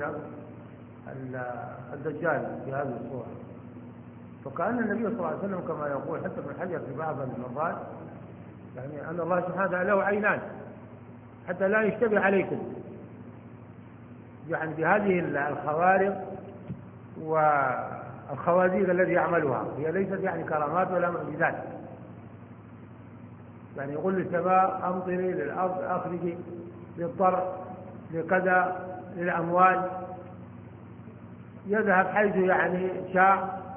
الدجال في هذه الصورة. فكأن النبي صلى الله عليه وسلم كما يقول حتى ابن حجر في بعض المرات يعني أن الله سبحانه وتعالى له عينان حتى لا يشتبه عليكم يعني بهذه الخوارق والخوازيق الذي يعملها، هي ليست يعني كرامات ولا معجزات. يعني يقول للسماء أمطري، للأرض أخرجي، للضرع، لكذا، للأموال، يذهب حيث يعني شاء.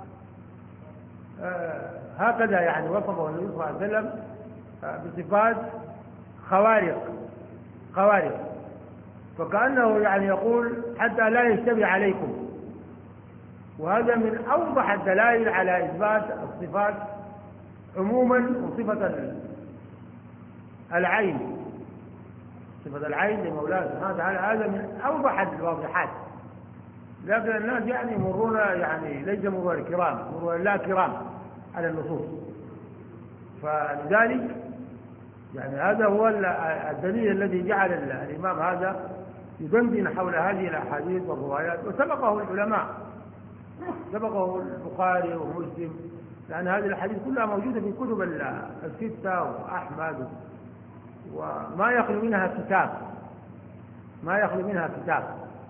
آه هكذا يعني وصفه النبي صلى الله عليه وسلم آه بصفات خوارق خوارق فكأنه يعني يقول حتى لا يشتبه عليكم. وهذا من أوضح الدلائل على إثبات الصفات عموما وصفة العين صفة العين لمولاه سبحانه وتعالى هذا من أوضح الواضحات، لكن الناس يعني يمرون يعني ليس مرور الكرام، مرور لا كرام على النصوص. فلذلك يعني هذا هو الدليل الذي جعل الإمام هذا يدندن حول هذه الأحاديث والروايات، وسبقه العلماء، سبقه البخاري ومسلم، لأن هذه الأحاديث كلها موجودة في كتب الستة وأحمد، وما يخلو منها كتاب، ما يخلو منها كتاب.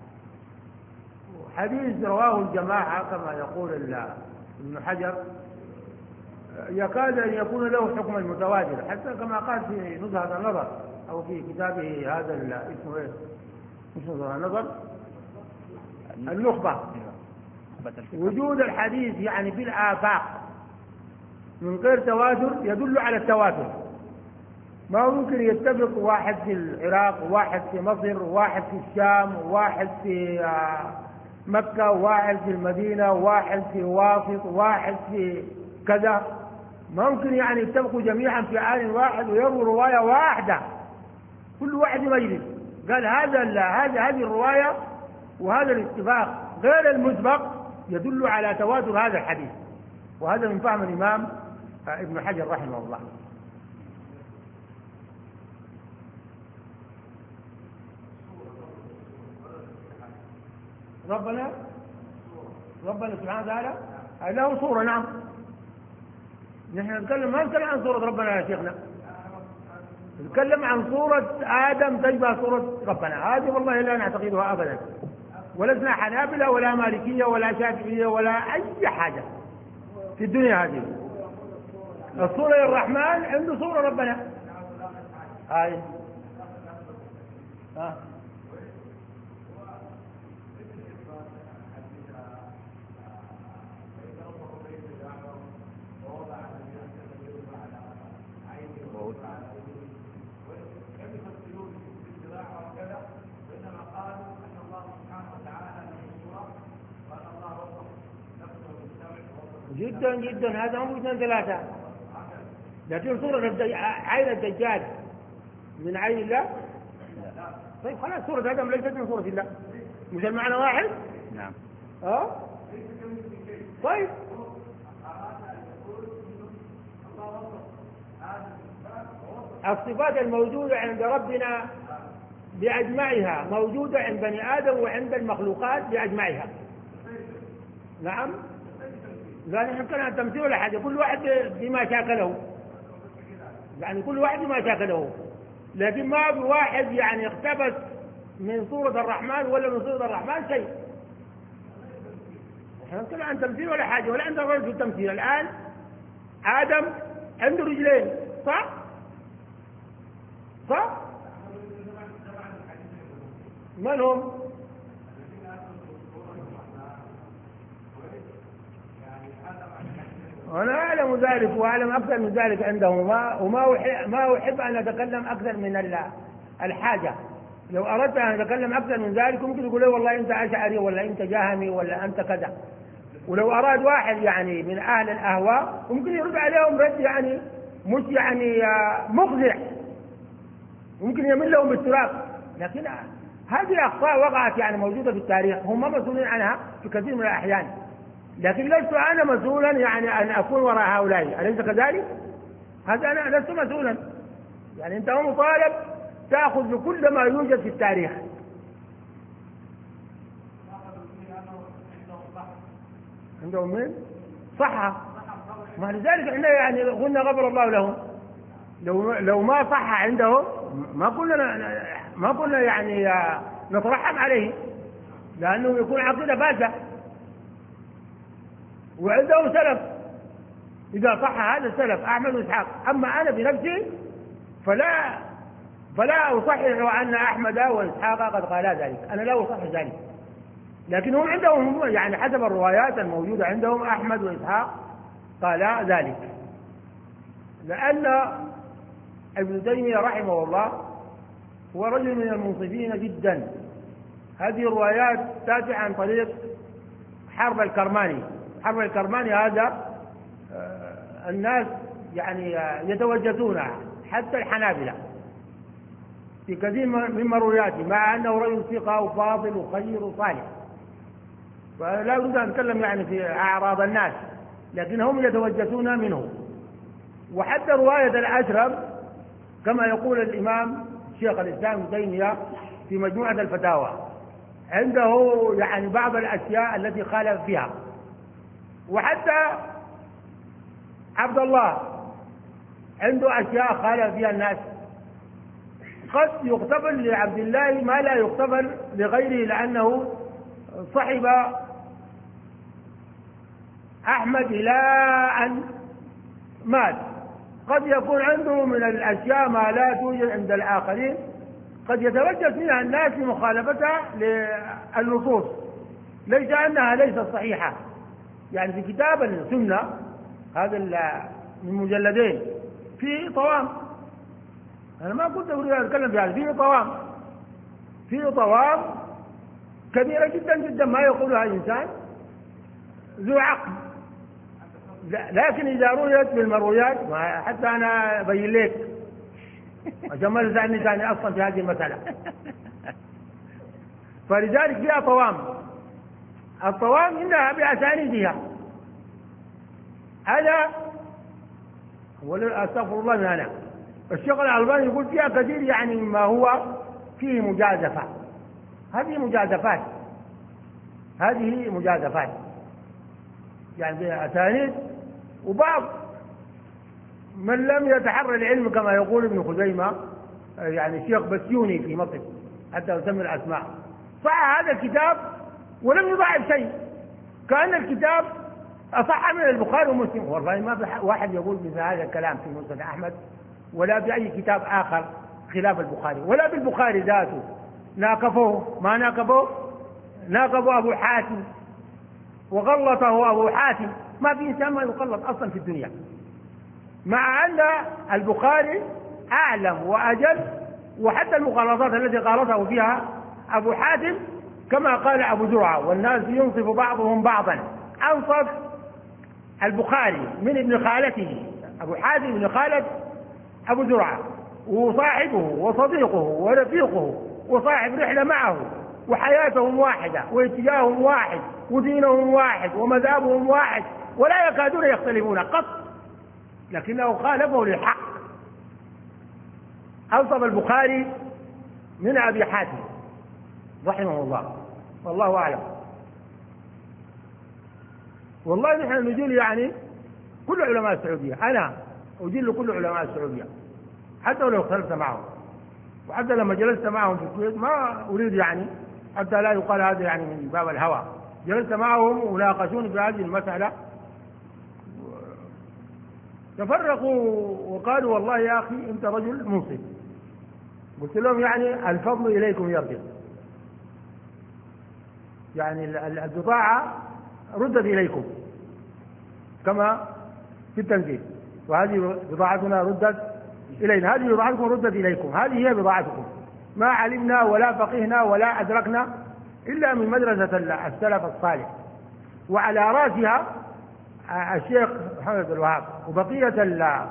حديث رواه الجماعة كما يقول ابن حجر يكاد أن يكون له حكم المتواتر، حتى كما قال في نزهة النظر أو في كتابه هذا اسمه إيه؟ مش نزهة النظر، النخبة، وجود الحديث يعني في الآفاق من غير تواتر يدل على التواتر. ما ممكن يتفق واحد في العراق وواحد في مصر وواحد في الشام وواحد في مكة وواحد في المدينة وواحد في واسط وواحد في كذا، ما ممكن يعني يتفقوا جميعا في آن واحد ويرووا رواية واحدة كل واحد مجلس قال هذا هذا هذه الرواية، وهذا الاتفاق غير المسبق يدل على تواتر هذا الحديث. وهذا من فهم الإمام ابن حجر رحمه الله. ربنا ربنا سبحانه وتعالى له صورة، نعم. نحن نتكلم ما نتكلم عن صورة ربنا يا شيخنا، نتكلم عن صورة آدم تشبه صورة ربنا، هذه والله لا نعتقدها أبدا، ولسنا حنابلة ولا مالكية ولا شافعية ولا أي حاجة في الدنيا هذه. الصورة للرحمن عنده صورة ربنا. هاي ها جدا جدا، هذا هم اثنين ثلاثة، لكن صورة عين الدجال من عين الله. طيب خلاص صورة آدم ليست من صورة الله، مش المعنى واحد؟ نعم. اه طيب الصفات الموجودة عند ربنا بأجمعها موجودة عند بني آدم وعند المخلوقات بأجمعها. نعم، لا نحن كان عن تمثيل ولا حاجة، كل واحد بما شاكله، يعني كل واحد بما شاكله، لكن ما بواحد يعني اقتبس من صورة الرحمن ولا من صورة الرحمن شيء. نحن كان عن تمثيل ولا حاجة، ولا عندنا رجل في التمثيل. الآن آدم عنده رجلين، صح؟ صح؟ من هم؟ أنا أعلم ذلك وأعلم أكثر من ذلك عندهم، وما وما أحب ما أحب أن أتكلم أكثر من الحاجة. لو أردت أن أتكلم أكثر من ذلك ممكن يقول لي والله أنت أشعري ولا أنت جهمي ولا أنت كذا. ولو أراد واحد يعني من أهل الأهواء ممكن يرد عليهم رد يعني مش يعني مخزع، ممكن يمل لهم بالتراب. لكن هذه أخطاء وقعت يعني موجودة في التاريخ، هم مسؤولين عنها في كثير من الأحيان، لكن لست أنا مسؤولا يعني أن أكون وراء هؤلاء، أليس كذلك؟ هذا أنا لست مسؤولا، يعني أنت مطالب تأخذ بكل ما يوجد في التاريخ. عندهم من؟ صحة، ما لذلك احنا يعني قلنا غفر الله لهم. لو لو ما صح عندهم ما قلنا ما قلنا يعني نترحم عليه، لأنه يكون عقيدة فاسدة. وعندهم سلف، إذا صح هذا السلف أحمد وإسحاق. أما أنا بنفسي فلا فلا أصحح أن أحمد وإسحاق قد قالا ذلك، أنا لا أصحح ذلك، لكن هم عندهم يعني حسب الروايات الموجودة عندهم أحمد وإسحاق قالا ذلك. لأن ابن تيمية رحمه الله هو رجل من المنصفين جدا. هذه الروايات تأتي عن طريق حرب الكرماني. حرب الكرماني هذا الناس يعني يتوجسون، حتى الحنابلة في كثير من مروياته، مع أنه رجل ثقة وفاضل وخير وصالح. فلا أريد أن أتكلم يعني في أعراض الناس، لكن هم يتوجسون منه. وحتى رواية الأشرف كما يقول الإمام شيخ الإسلام ابن تيمية في مجموعة الفتاوى، عنده يعني بعض الأشياء التي خالف فيها. وحتى عبد الله عنده أشياء خالف فيها الناس. قد يغتفل لعبد الله ما لا يغتفل لغيره، لأنه صحب أحمد إلى أن مات. قد يكون عنده من الأشياء ما لا توجد عند الآخرين، قد يتوجس منها الناس لمخالفتها للنصوص، ليس أنها ليست صحيحة. يعني في كتاب السنة هذا من مجلدين فيه طوام، أنا ما كنت أريد أن أتكلم في هذا، فيه طوام فيه طوام كبيرة جدا جدا ما يقولها إنسان ذو عقل. لكن إذا رويت بالمرويات، حتى أنا أبين لك عشان ما تسألني ثاني أصلا في هذه المسألة. فلذلك فيها طوام، الطوام إنها بأسانيدها. هذا أستغفر الله من أنا الشيخ الألباني يقول فيها كثير يعني مما هو فيه مجازفة. هذه مجازفات، هذه مجازفات يعني فيها أسانيد. وبعض من لم يتحرى العلم كما يقول ابن خزيمة، يعني الشيخ بسيوني في مصر حتى يسمي الأسماء، صح هذا الكتاب ولم يضاعف شيء، كأن الكتاب أصح من البخاري ومسلم. والله ما واحد يقول مثل هذا الكلام في مسند أحمد ولا بأي كتاب آخر خلاف البخاري، ولا بالبخاري ذاته ناقفوه ما ناقفوه، ناقفوا أبو حاتم وغلطه أبو حاتم. ما في إنسان ما يغلط أصلا في الدنيا، مع أن البخاري أعلم وأجل. وحتى المغالطات التي غالطه فيها أبو حاتم كما قال أبو زرعة، والناس ينصف بعضهم بعضا، أنصف البخاري من ابن خالته. أبو حاتم ابن خالة أبو زرعة، وصاحبه وصديقه ورفيقه وصاحب رحلة معه، وحياتهم واحدة واتجاههم واحد ودينهم واحد ومذهبهم واحد، ولا يكادون يختلفون قط، لكنه خالفه للحق. أنصف البخاري من أبي حاتم رحمه الله، والله أعلم. والله نحن نجيل يعني كل علماء السعودية، أنا أجيل كل علماء السعودية حتى لو اختلفت معهم، وحتى لما جلست معهم في الكويت ما أريد يعني حتى لا يقال هذا يعني من باب الهوى، جلست معهم وناقشوني في هذه المسألة، تفرقوا وقالوا والله يا أخي أنت رجل منصف. قلت لهم يعني الفضل إليكم يرجع، يعني البضاعة ردت إليكم كما في التنزيل، وهذه بضاعتنا ردت إلينا، هذه بضاعتكم ردت إليكم، هذه هي بضاعتكم. ما علمنا ولا فقهنا ولا أدركنا إلا من مدرسة السلف الصالح، وعلى رأسها الشيخ محمد بن الوهاب وبقية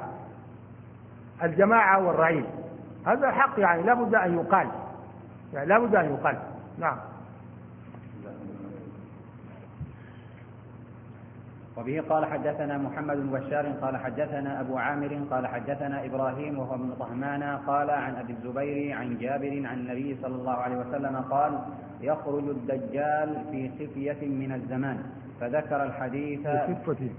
الجماعة والرعيل. هذا حق يعني لا بد أن يقال، يعني لا بد أن يقال. نعم. وبه قال حدثنا محمد بن بشار قال حدثنا أبو عامر قال حدثنا إبراهيم وهو ابن طهمان قال عن أبي الزبير عن جابر عن النبي صلى الله عليه وسلم قال يخرج الدجال في خفية من الزمان، فذكر الحديث خفة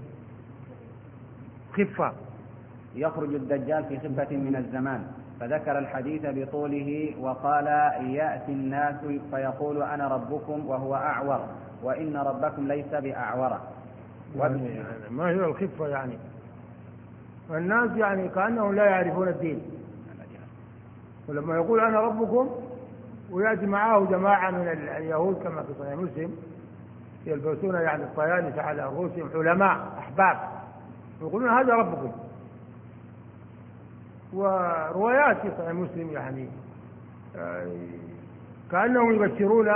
خفة يخرج الدجال في خفة من الزمان، فذكر الحديث بطوله وقال يأتي الناس فيقول أنا ربكم وهو أعور وإن ربكم ليس بأعور. يعني ما هي الخفة يعني؟ الناس يعني كأنهم لا يعرفون الدين، ولما يقول أنا ربكم ويأتي معه جماعة من اليهود كما في صحيح مسلم يلبسون يعني الطيالس على رؤوسهم، علماء أحباب، يقولون هذا ربكم. وروايات في صحيح مسلم يعني كأنهم يبشرون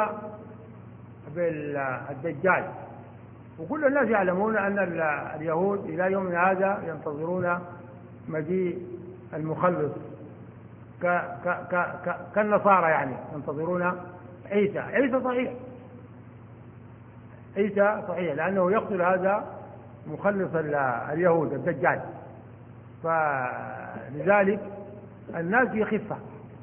بالدجال، وكل الناس يعلمون أن اليهود إلى يوم هذا ينتظرون مجيء المخلص ك ك ك كالنصارى يعني ينتظرون عيسى. عيسى صحيح، عيسى صحيح، لأنه يقتل هذا مخلص اليهود الدجال، فلذلك الناس في خفة،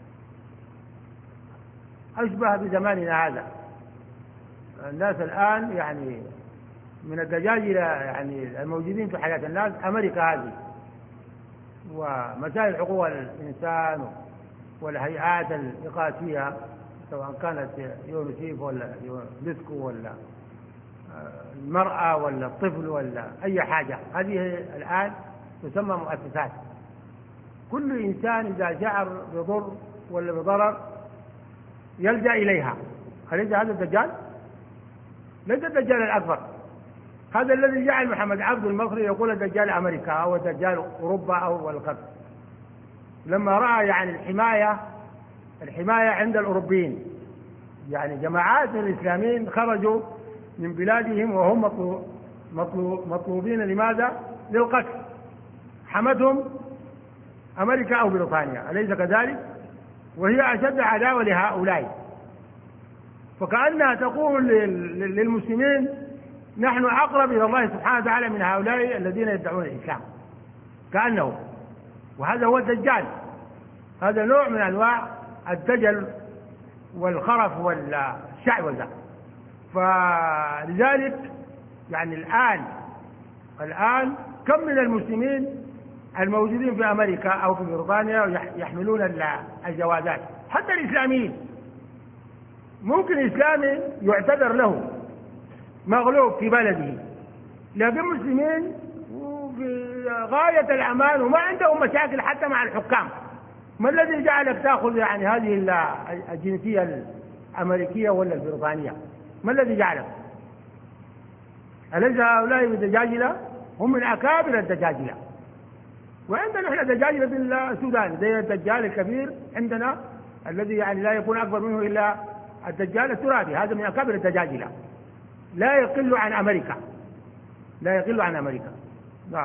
أشبه بزماننا هذا. الناس الآن يعني من الدجاجلة يعني الموجودين في حياة الناس أمريكا هذه، ومسائل حقوق الإنسان والهيئات الإغاثية سواء كانت يونيسيف ولا يونسكو ولا المرأة ولا الطفل ولا أي حاجة، هذه الآن تسمى مؤسسات. كل إنسان إذا شعر بضر ولا بضرر يلجأ إليها. أليس هذا الدجال؟ ليس الدجال الأكبر، هذا الذي جعل محمد عبد المصري يقول الدجال أمريكا أو الدجال أوروبا أو الغرب، لما رأى يعني الحماية الحماية عند الأوروبيين، يعني جماعات من الإسلاميين خرجوا من بلادهم وهم مطلوب مطلوبين لماذا؟ للقتل، حمتهم أمريكا أو بريطانيا، أليس كذلك؟ وهي أشد عداوة لهؤلاء، فكأنها تقول للمسلمين نحن أقرب إلى الله سبحانه وتعالى من هؤلاء الذين يدعون الإسلام، كأنه. وهذا هو الدجال، هذا نوع من أنواع الدجل والخرف والشعوذة. فلذلك يعني الآن الآن كم من المسلمين الموجودين في أمريكا أو في بريطانيا يحملون الجوازات، حتى الإسلاميين. ممكن إسلامي يعتذر له مغلوب في بلده، لكن مسلمين في غاية الأمان وما عندهم مشاكل حتى مع الحكام. ما الذي جعلك تأخذ يعني هذه الجنسية الأمريكية ولا البريطانية؟ ما الذي جعلك؟ أليس هؤلاء الدجاجلة؟ هم من أكابر الدجاجلة. وعندنا احنا دجاجلة بالسودان زي الدجال الكبير عندنا الذي يعني لا يكون أكبر منه إلا الدجال الترابي، هذا من أكابر الدجاجلة، لا يقل عن أمريكا، لا يقل عن أمريكا. نعم.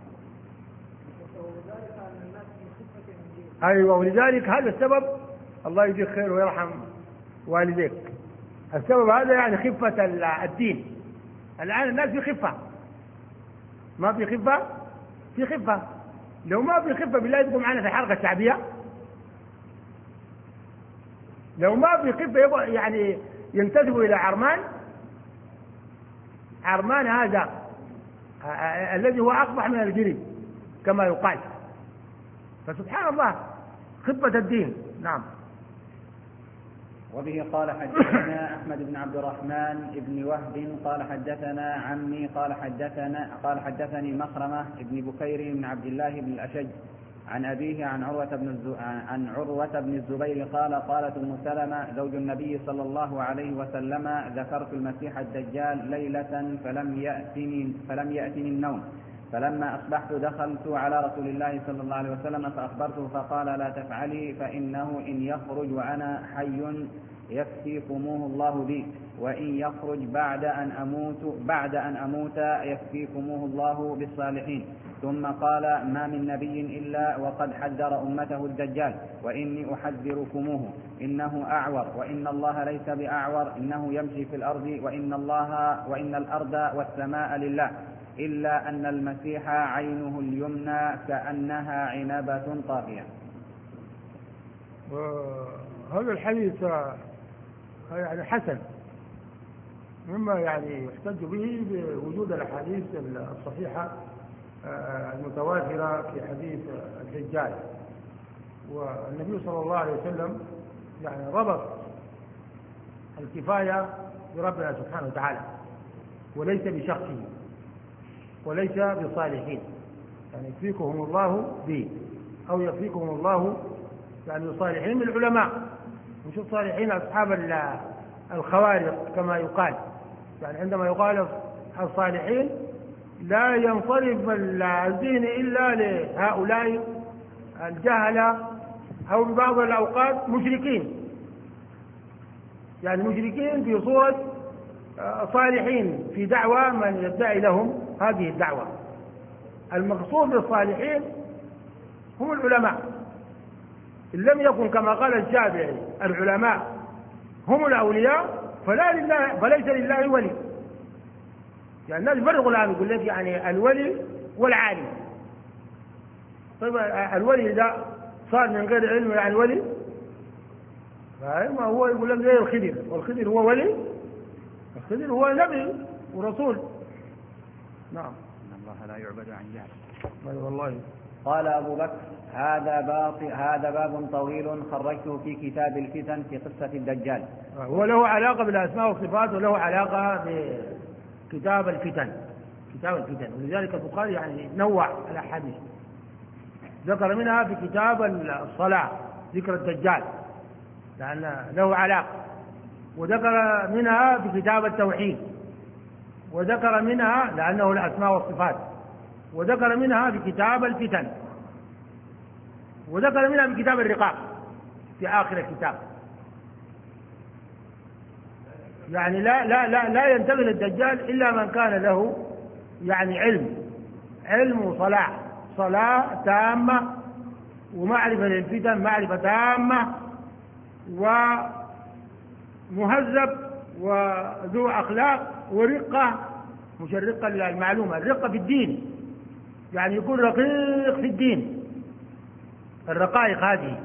أيوة، ولذلك هذا السبب، الله يجزيك خير ويرحم والديك، السبب هذا يعني خفة الدين. الآن الناس في خفة، ما في خفة، في خفة. لو ما في خفة بالله يبقوا معنا في الحلقة الشعبية، لو ما في خفة يبقى يعني ينتسبوا إلى عرمان. عرمان هذا الذي هو أقبح من الجري كما يقال. فسبحان الله خفة الدين. نعم. وبه قال حدثنا أحمد بن عبد الرحمن بن وهب قال حدثنا عمي قال حدثنا قال حدثني مخرمة بن بكير بن عبد الله بن الأشج عن أبيه عن عروة بن الز... عن عروة بن الزبير قال قالت أم سلمة زوج النبي صلى الله عليه وسلم ذكرت المسيح الدجال ليلة فلم يأتني فلم يأتني النوم، فلما أصبحت دخلت على رسول الله صلى الله عليه وسلم فأخبرته فقال لا تفعلي فإنه إن يخرج وأنا حي يكفيكموه الله بي، وإن يخرج بعد أن أموت بعد أن أموت يكفيكموه الله بالصالحين. ثم قال ما من نبي إلا وقد حذر أمته الدجال، وإني أحذركموه، إنه أعور وإن الله ليس بأعور، إنه يمشي في الأرض وإن الله وإن الأرض والسماء لله، إلا أن المسيح عينه اليمنى كأنها عنبة طافية. هذا الحديث يعني حسن، مما يعني يحتج به بوجود الأحاديث الصحيحة المتواترة في حديث الدجال. والنبي صلى الله عليه وسلم يعني ربط الكفاية بربنا سبحانه وتعالى، وليس بشخصه وليس بصالحين، يعني يكفيكهم الله به أو يكفيكهم الله يعني الصالحين من العلماء، مش الصالحين أصحاب الخوارق كما يقال. يعني عندما يقال الصالحين لا ينصرف الذهن إلا لهؤلاء الجهلة أو ببعض الأوقات مشركين، يعني مشركين في صورة صالحين في دعوة من يدعي لهم هذه الدعوة. المقصود بالصالحين هم العلماء، إن لم يكن كما قال الشافعي العلماء هم الأولياء فلا لله فليس لله ولي. يعني الناس يفرقوا الآن يقول لك يعني الولي والعالم. طيب الولي إذا صار من غير علم يعني ولي؟ ما هو يقول لك زي الخضر، والخضر هو ولي؟ الخضر هو نبي ورسول. نعم. إن الله لا يعبد عن جهل. أي والله. قال أبو بكر: هذا باب هذا باب طويل خرجته في كتاب الفتن في قصة الدجال. هو له علاقة بالأسماء والصفات وله علاقة بكتاب الفتن، كتاب الفتن، ولذلك البخاري يعني نوع الأحاديث. ذكر منها في كتاب الصلاة ذكر الدجال لأن له علاقة، وذكر منها في كتاب التوحيد، وذكر منها لأنه الأسماء والصفات، وذكر منها في كتاب الفتن، وذكر منها في كتاب الرقاق في آخر الكتاب. يعني لا لا لا لا ينتبه للدجال إلا من كان له يعني علم علم وصلاح، صلاة تامة ومعرفة للفتن معرفة تامة ومهذب وذو أخلاق ورقة، مش الرقة المعلومة، الرقة في الدين، يعني يكون رقيق في الدين، الرقائق هذه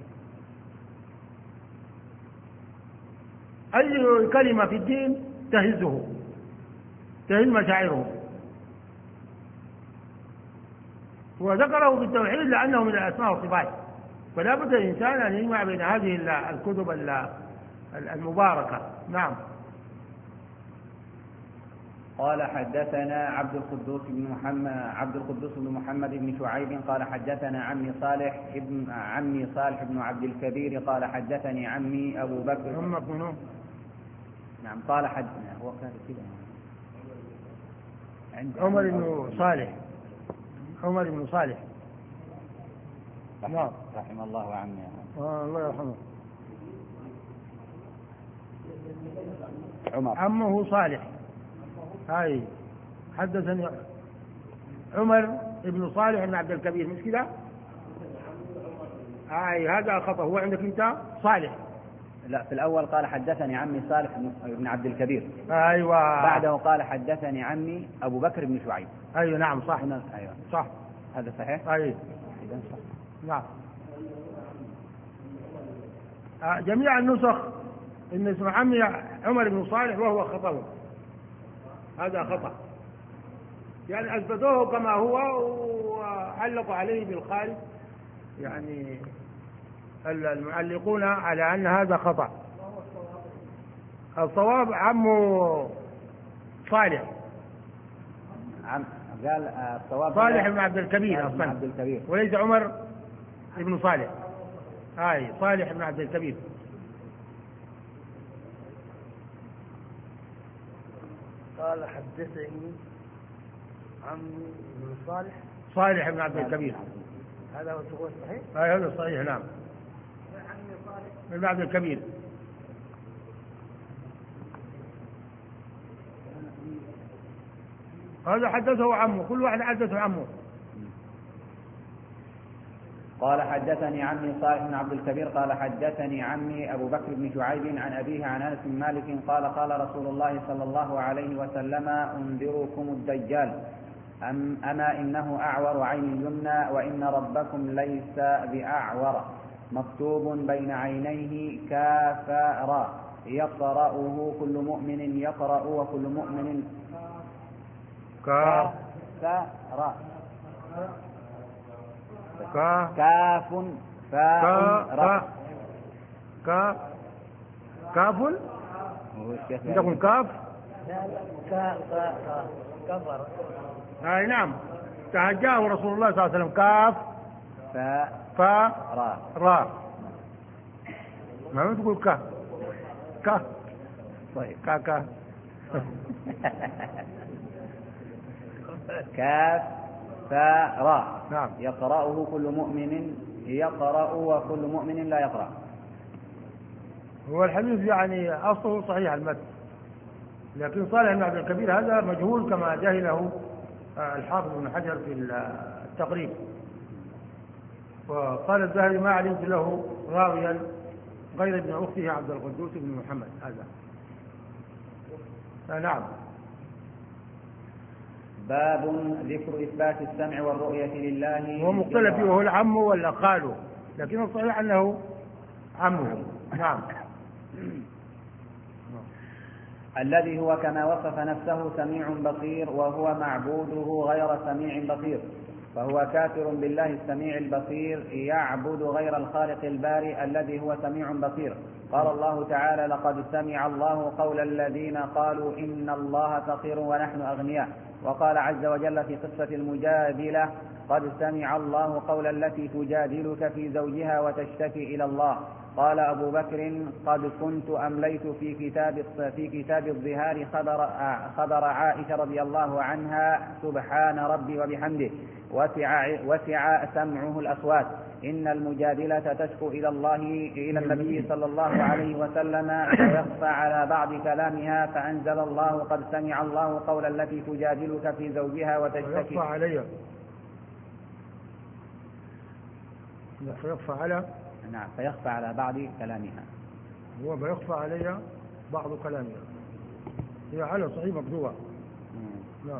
أي كلمة في الدين تهزه تهز مشاعره. وذكره في التوحيد لأنه من الأسماء والصفات، فلا بد الإنسان أن يجمع بين هذه الكتب المباركة. نعم. قال: حدثنا عبد القدوس بن محمد عبد القدوس بن محمد بن شعيب قال: حدثنا عمي صالح ابن عمي صالح بن عبد الكبير قال: حدثني عمي أبو بكر. هم ابنه. نعم. قال: حدثنا هو كان كذا عمر بن صالح عمر بن صالح نعم رحم الله عمي. آه الله يرحمه. عمر عمه صالح. هاي حدثني عمر بن صالح بن عبد الكبير، مش كده؟ هاي هذا خطأ، هو عندك انت صالح. لا، في الأول قال: حدثني عمي صالح بن عبد الكبير. أيوة. بعده قال: حدثني عمي أبو بكر بن شعيب. أيوة نعم صح. أيوة صح. هذا صحيح؟ أيوة. إذن صح. نعم. جميع النسخ إن اسم عمي عمر بن صالح وهو خطأ، هذا خطأ، يعني أثبتوه كما هو وعلقوا عليه بالخارج، يعني المعلقون على أن هذا خطأ. الصواب عمه صالح. عم قال الصواب صالح بن عبد الكبير أصلا، عبد الكبير وليس عمر بن صالح. هاي صالح بن عبد الكبير. قال: حدثني عمي بن صالح صالح بن عبد الكبير. هذا هو الصحيح؟ هاي هذا الصحيح. نعم. بن عبد الكبير. هذا حدثه عمه، كل واحد حدثه عمه. قال: حدثني عمي صالح بن عبد الكبير قال: حدثني عمي أبو بكر بن شعيب عن أبيه عن أنس بن مالك قال: قال رسول الله صلى الله عليه وسلم: أنذركم الدجال، أم أما إنه أعور عين اليمنى وإن ربكم ليس بأعور، مكتوب بين عينيه كافرا، يقرأه كل مؤمن يقرأ وكل مؤمن كاف كافرا كاف كاف فاء راء كاف كاف تقول كاف. كاف كفر. اي نعم. تهجاه رسول الله صلى الله عليه وسلم كاف فاء فاء راء راء، ما تقول كاف كاف. طيب كا كا كاف فاء راء. نعم. يقرأه كل مؤمن يقرأ وكل مؤمن لا يقرأ. هو الحديث يعني أصله صحيح المتن، لكن صالح بن عبد الكبير هذا مجهول كما جهله الحافظ بن حجر في التقريب. وقال الذهبي ما علمت له راويا غير ابن أخته عبد القدوس بن محمد هذا. نعم. باب ذكر إثبات السمع والرؤية لله. هو مختلف فيه، وهو العم ولا خاله، لكن الصحيح أنه عمه. نعم. الذي هو كما وصف نفسه سميع بصير، وهو معبوده غير سميع بصير، فهو كافر بالله السميع البصير يعبد غير الخالق البارئ الذي هو سميع بصير. قال الله تعالى: لقد سمع الله قول الذين قالوا إن الله فقير ونحن أغنياء. وقال عز وجل في قصة المجادلة: قد سمع الله قول التي تجادلك في زوجها وتشتكي إلى الله. قال أبو بكر: قد كنت أمليت في كتاب في كتاب الظهار خبر خبر عائشة رضي الله عنها: سبحان ربي وبحمده وسع وسع سمعه الأصوات. إن المجادلة تشكو إلى الله إلى النبي صلى الله عليه وسلم فيخفى على بعض كلامها، فأنزل الله: قد سمع الله قول التي تجادلك في زوجها وتشتكي. فيخفى علي فيخفى على نعم فيخفى على بعض كلامها. هو فيخفى علي بعض كلامها، هي على صحيح مقدوة. نعم.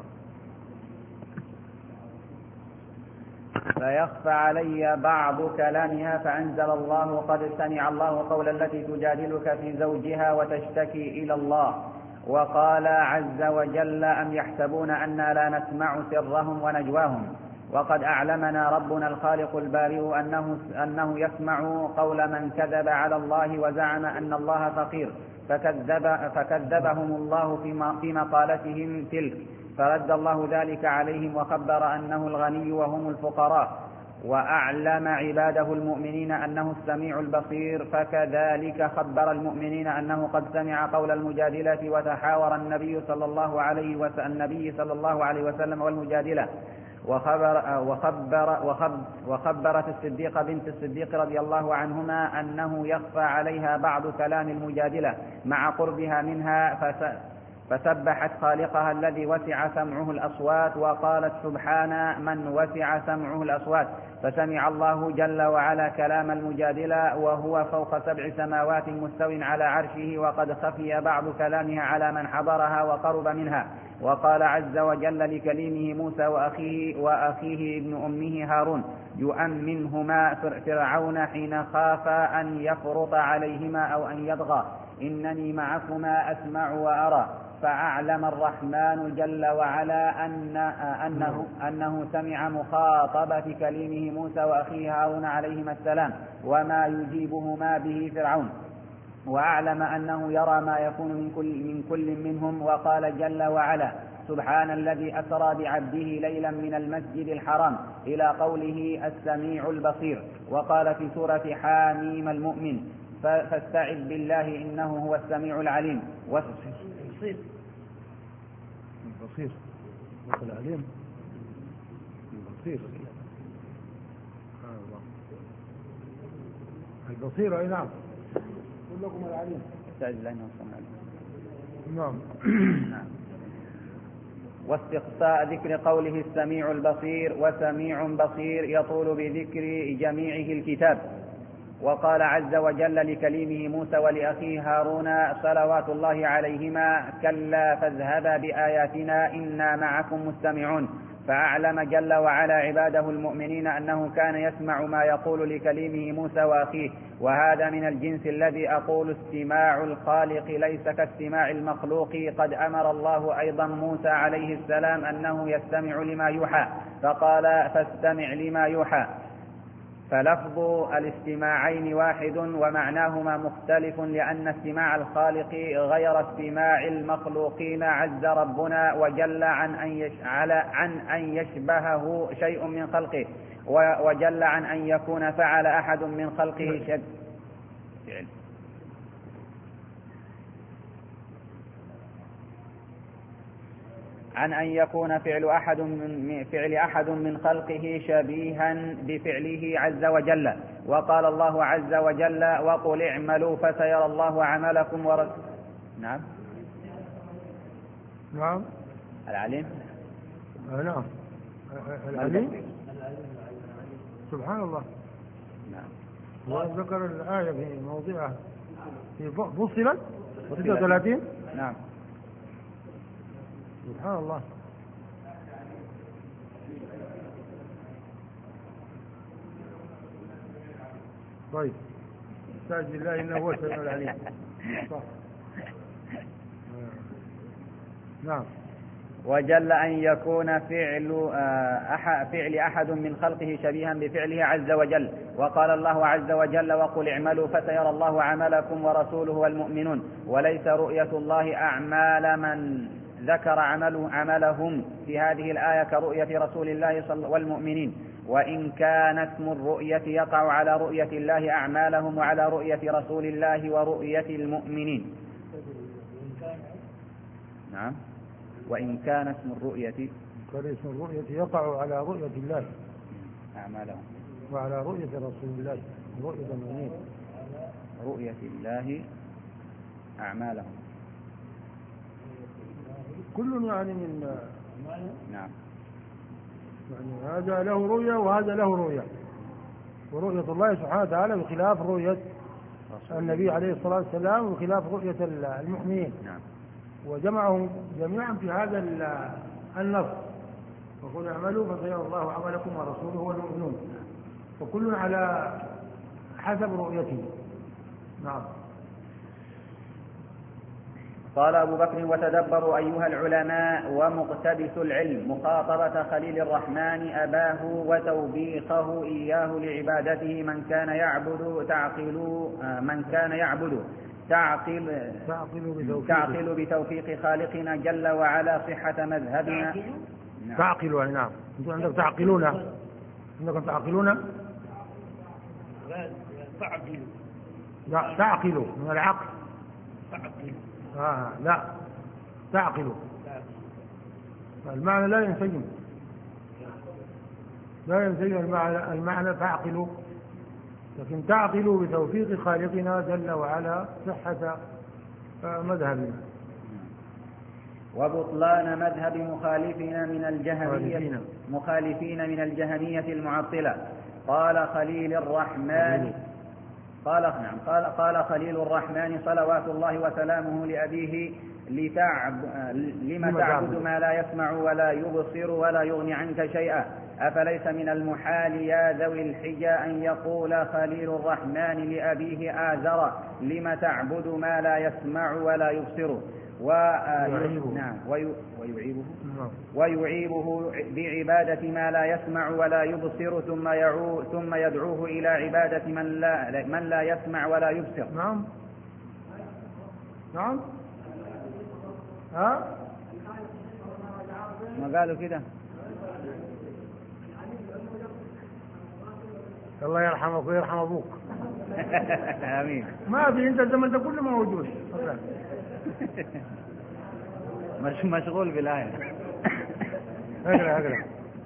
فيخفى علي بعض كلامها، فأنزل الله: قد سمع الله قول التي تجادلك في زوجها وتشتكي إلى الله. وقال عز وجل: أم يحسبون أنا لا نسمع سرهم ونجواهم. وقد أعلمنا ربنا الخالق البارئ أنه, أنه يسمع قول من كذب على الله وزعم أن الله فقير، فكذب فكذبهم الله في مقالتهم تلك، فرد الله ذلك عليهم وخبر أنه الغني وهم الفقراء، وأعلم عباده المؤمنين أنه السميع البصير، فكذلك خبر المؤمنين أنه قد سمع قول المجادلة. وتحاور النبي صلى الله عليه وسلم النبي صلى الله عليه وسلم والمجادلة. وخبر وخبر وخب وخبرت الصديقة بنت الصديق رضي الله عنهما أنه يخفى عليها بعض كلام المجادلة مع قربها منها، فسبحت خالقها الذي وسع سمعه الأصوات، وقالت: سبحان من وسع سمعه الأصوات. فسمع الله جل وعلا كلام المجادلة وهو فوق سبع سماوات مستو على عرشه، وقد خفي بعض كلامها على من حضرها وقرب منها. وقال عز وجل لكليمه موسى وأخيه, وأخيه ابن أمه هارون يؤمنهما فرعون حين خاف أن يفرط عليهما أو أن يطغى: إنني معكما أسمع وأرى. فأعلم الرحمن جل وعلا أن أنه, أنه سمع مخاطبة كليمه موسى وأخيه هارون عليهما السلام وما يجيبهما به فرعون، وأعلم أنه يرى ما يكون من كل, من كل منهم. وقال جل وعلا: سبحان الذي أسرى بعبده ليلا من المسجد الحرام، إلى قوله السميع البصير. وقال في سورة حاميم المؤمن: فاستعذ بالله إنه هو السميع العليم. البصير البصير العليم البصير البصير أي نعم. كلكم العليم. استعذ بالله إنه السميع العليم. نعم. واستقصاء ذكر قوله السميع البصير وسميع بصير يطول بذكر جميعه الكتاب. وقال عز وجل لكليمه موسى ولأخيه هارون صلوات الله عليهما: كلا فاذهبا بآياتنا إنا معكم مستمعون. فأعلم جل وعلا عباده المؤمنين أنه كان يسمع ما يقول لكليمه موسى وأخيه. وهذا من الجنس الذي أقول استماع الخالق ليس كاستماع المخلوق. قد أمر الله أيضا موسى عليه السلام أنه يستمع لما يوحى، فقال: فاستمع لما يوحى. فلفظ الاستماعين واحد ومعناهما مختلف، لأن استماع الخالق غير استماع المخلوقين عز ربنا وجل عن أن عن أن يشبهه شيء من خلقه، وجل عن أن يكون فعل أحد من خلقه شد عن أن يكون فعل أحد من فعل أحد من خلقه شبيها بفعله عز وجل. وقال الله عز وجل: وقل اعملوا فسيرى الله عملكم ورد. نعم نعم العليم. نعم العليم. سبحان الله. وذكر الآية في موضعها في فصلت ستة وثلاثين. نعم. سبحان الله. طيب استعذ بالله إنه هو السميع العليم. صح. نعم. وجل أن يكون فعل أحد, فعل أحد من خلقه شبيها بفعله عز وجل. وقال الله عز وجل: وقل اعملوا فسيرى الله عملكم ورسوله والمؤمنون. وليس رؤية الله أعمال من ذكر عمل عملهم في هذه الآية كرؤية رسول الله والمؤمنين، وإن كان اسم الرؤية يقع على رؤية الله أعمالهم وعلى رؤية رسول الله ورؤية المؤمنين. نعم. وإن كان اسم الرؤية كان اسم الرؤية يقع على رؤية الله أعمالهم وعلى رؤية رسول الله رؤية المؤمنين. رؤية الله أعمالهم كل يعني من نعم يعني هذا له رؤية وهذا له رؤية، ورؤية الله سبحانه وتعالى بخلاف رؤية النبي عليه الصلاة والسلام وخلاف رؤية المؤمنين. نعم. وجمعهم جميعا في هذا النص: وقل اعملوا فسيرى الله عملكم ورسوله والمؤمنون، وكل على حسب رؤيته. نعم. قال أبو بكر: وتدبروا أيها العلماء ومقتبس العلم مخاطبة خليل الرحمن أباه وتوبيخه إياه لعبادته من كان يعبد تعقل من كان يعبد تعقل تعقل بتوفيق خالقنا جل وعلا صحة مذهبنا. نعم. تعقلوا. نعم. أنتم عندكم تعقلون، عندكم تعقلون. لا تعقلوا. لا تعقلوا من العقل. تعقلوا. آه لا تعقلوا المعنى لا ينسجم، لا ينسجم المعنى المعنى تعقلوا، لكن تعقلوا بتوفيق خالقنا جل وعلا صحة مذهبنا. وبطلان مذهب مخالفين من الجهمية مخالفين من الجهمية المعطلة. قال خليل الرحمن قال نعم قال قال خليل الرحمن صلوات الله وسلامه لأبيه: لتعب لم تعبد ما لا يسمع ولا يبصر ولا يغني عنك شيئا. أفليس من المحال يا ذوي الحجى أن يقول خليل الرحمن لأبيه آزر: لم تعبد ما لا يسمع ولا يبصر ويعيبه نعم ويعيبه ويعيبه بعبادة ما لا يسمع ولا يبصر، ثم يعو ثم يدعوه إلى عبادة من لا من لا يسمع ولا يبصر. نعم. نعم. ها؟ ما قالوا كده؟ الله يرحمك ويرحم أبوك. آمين. ما في، أنت الزمن ده كله موجود. مش مشغول بالآية. اقرأ اقرأ.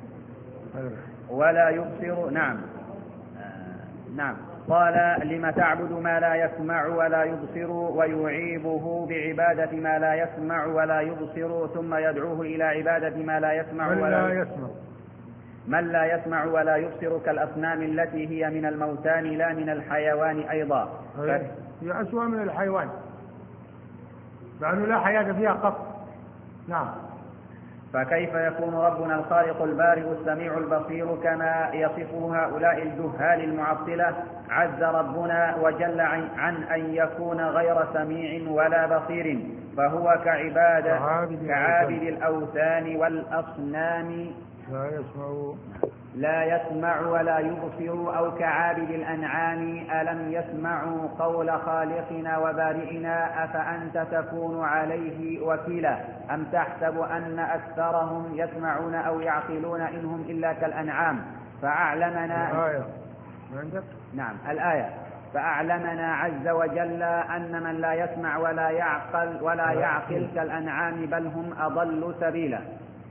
ولا يبصر. نعم. آه نعم. قال: لم تعبد ما لا يسمع ولا يبصر، ويعيبه بعبادة ما لا يسمع ولا يبصر، ثم يدعوه إلى عبادة ما لا يسمع من ولا لا يسمع من لا يسمع ولا يبصر كالأصنام التي هي من الموتان لا من الحيوان أيضا. هي أسوأ من الحيوان لأنه لا حياة فيها قط. نعم. فكيف يكون ربنا الخالق البارئ السميع البصير كما يصفه هؤلاء الجهال المعطلة؟ عز ربنا وجل عن أن يكون غير سميع ولا بصير، فهو كعباد كعابد الأوثان والأصنام لا يسمع لا يسمع ولا يبصر، أو كعابد الأنعام. ألم يسمعوا قول خالقنا وبارئنا؟ أفأنت تكون عليه وكيلا؟ أم تحسب أن أكثرهم يسمعون أو يعقلون إنهم إلا كالأنعام؟ فأعلمنا الآية عندك؟ نعم الآية. فأعلمنا عز وجل أن من لا يسمع ولا يعقل ولا يعقل كالأنعام، بل هم أضل سبيلا.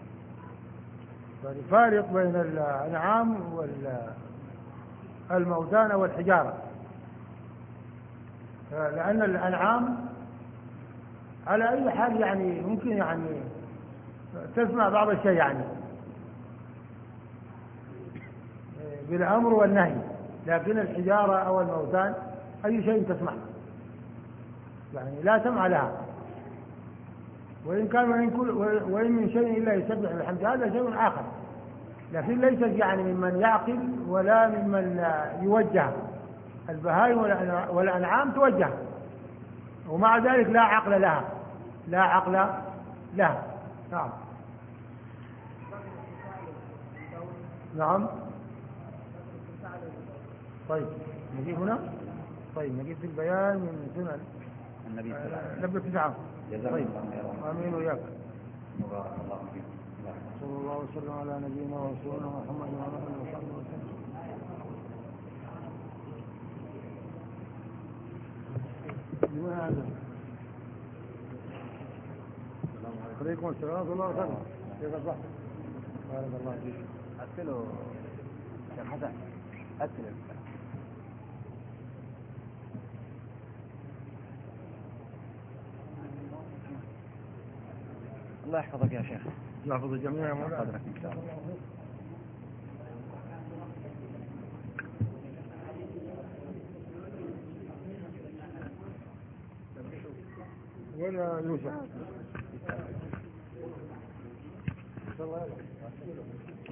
فارق بين الأنعام والموتان والحجارة، لأن الأنعام على أي حال يعني ممكن يعني تسمع بعض الشيء يعني بالأمر والنهي، لكن الحجارة أو الموتان أي شيء تسمع، يعني لا سمع لها، وإن كان وإن, كل وإن من شيء إلا يسبح بحمد، هذا شيء آخر، لكن ليست يعني ممن يعقل ولا ممن يوجه. البهائم والأنعام توجه، ومع ذلك لا عقل لها، لا عقل لها. نعم نعم. طيب نجيب هنا، طيب نجيب في البيان من سنن النبي صلى الله عليه وسلم. نبدأ تسعة. طيب آمين وياك. بارك الله فيك. صلى الله وسلم على نبينا ورسولنا محمد وعلى اله وصحبه وسلم. لماذا؟ عليكم السلام ورحمة الله وبركاته. كيف أصبحت؟ بارك الله فيك. أكله يا حسن، أكله. الله يحفظك يا شيخ. الله يحفظ الجميع يا مولانا. قدرك إن شاء الله. ولا يوسف.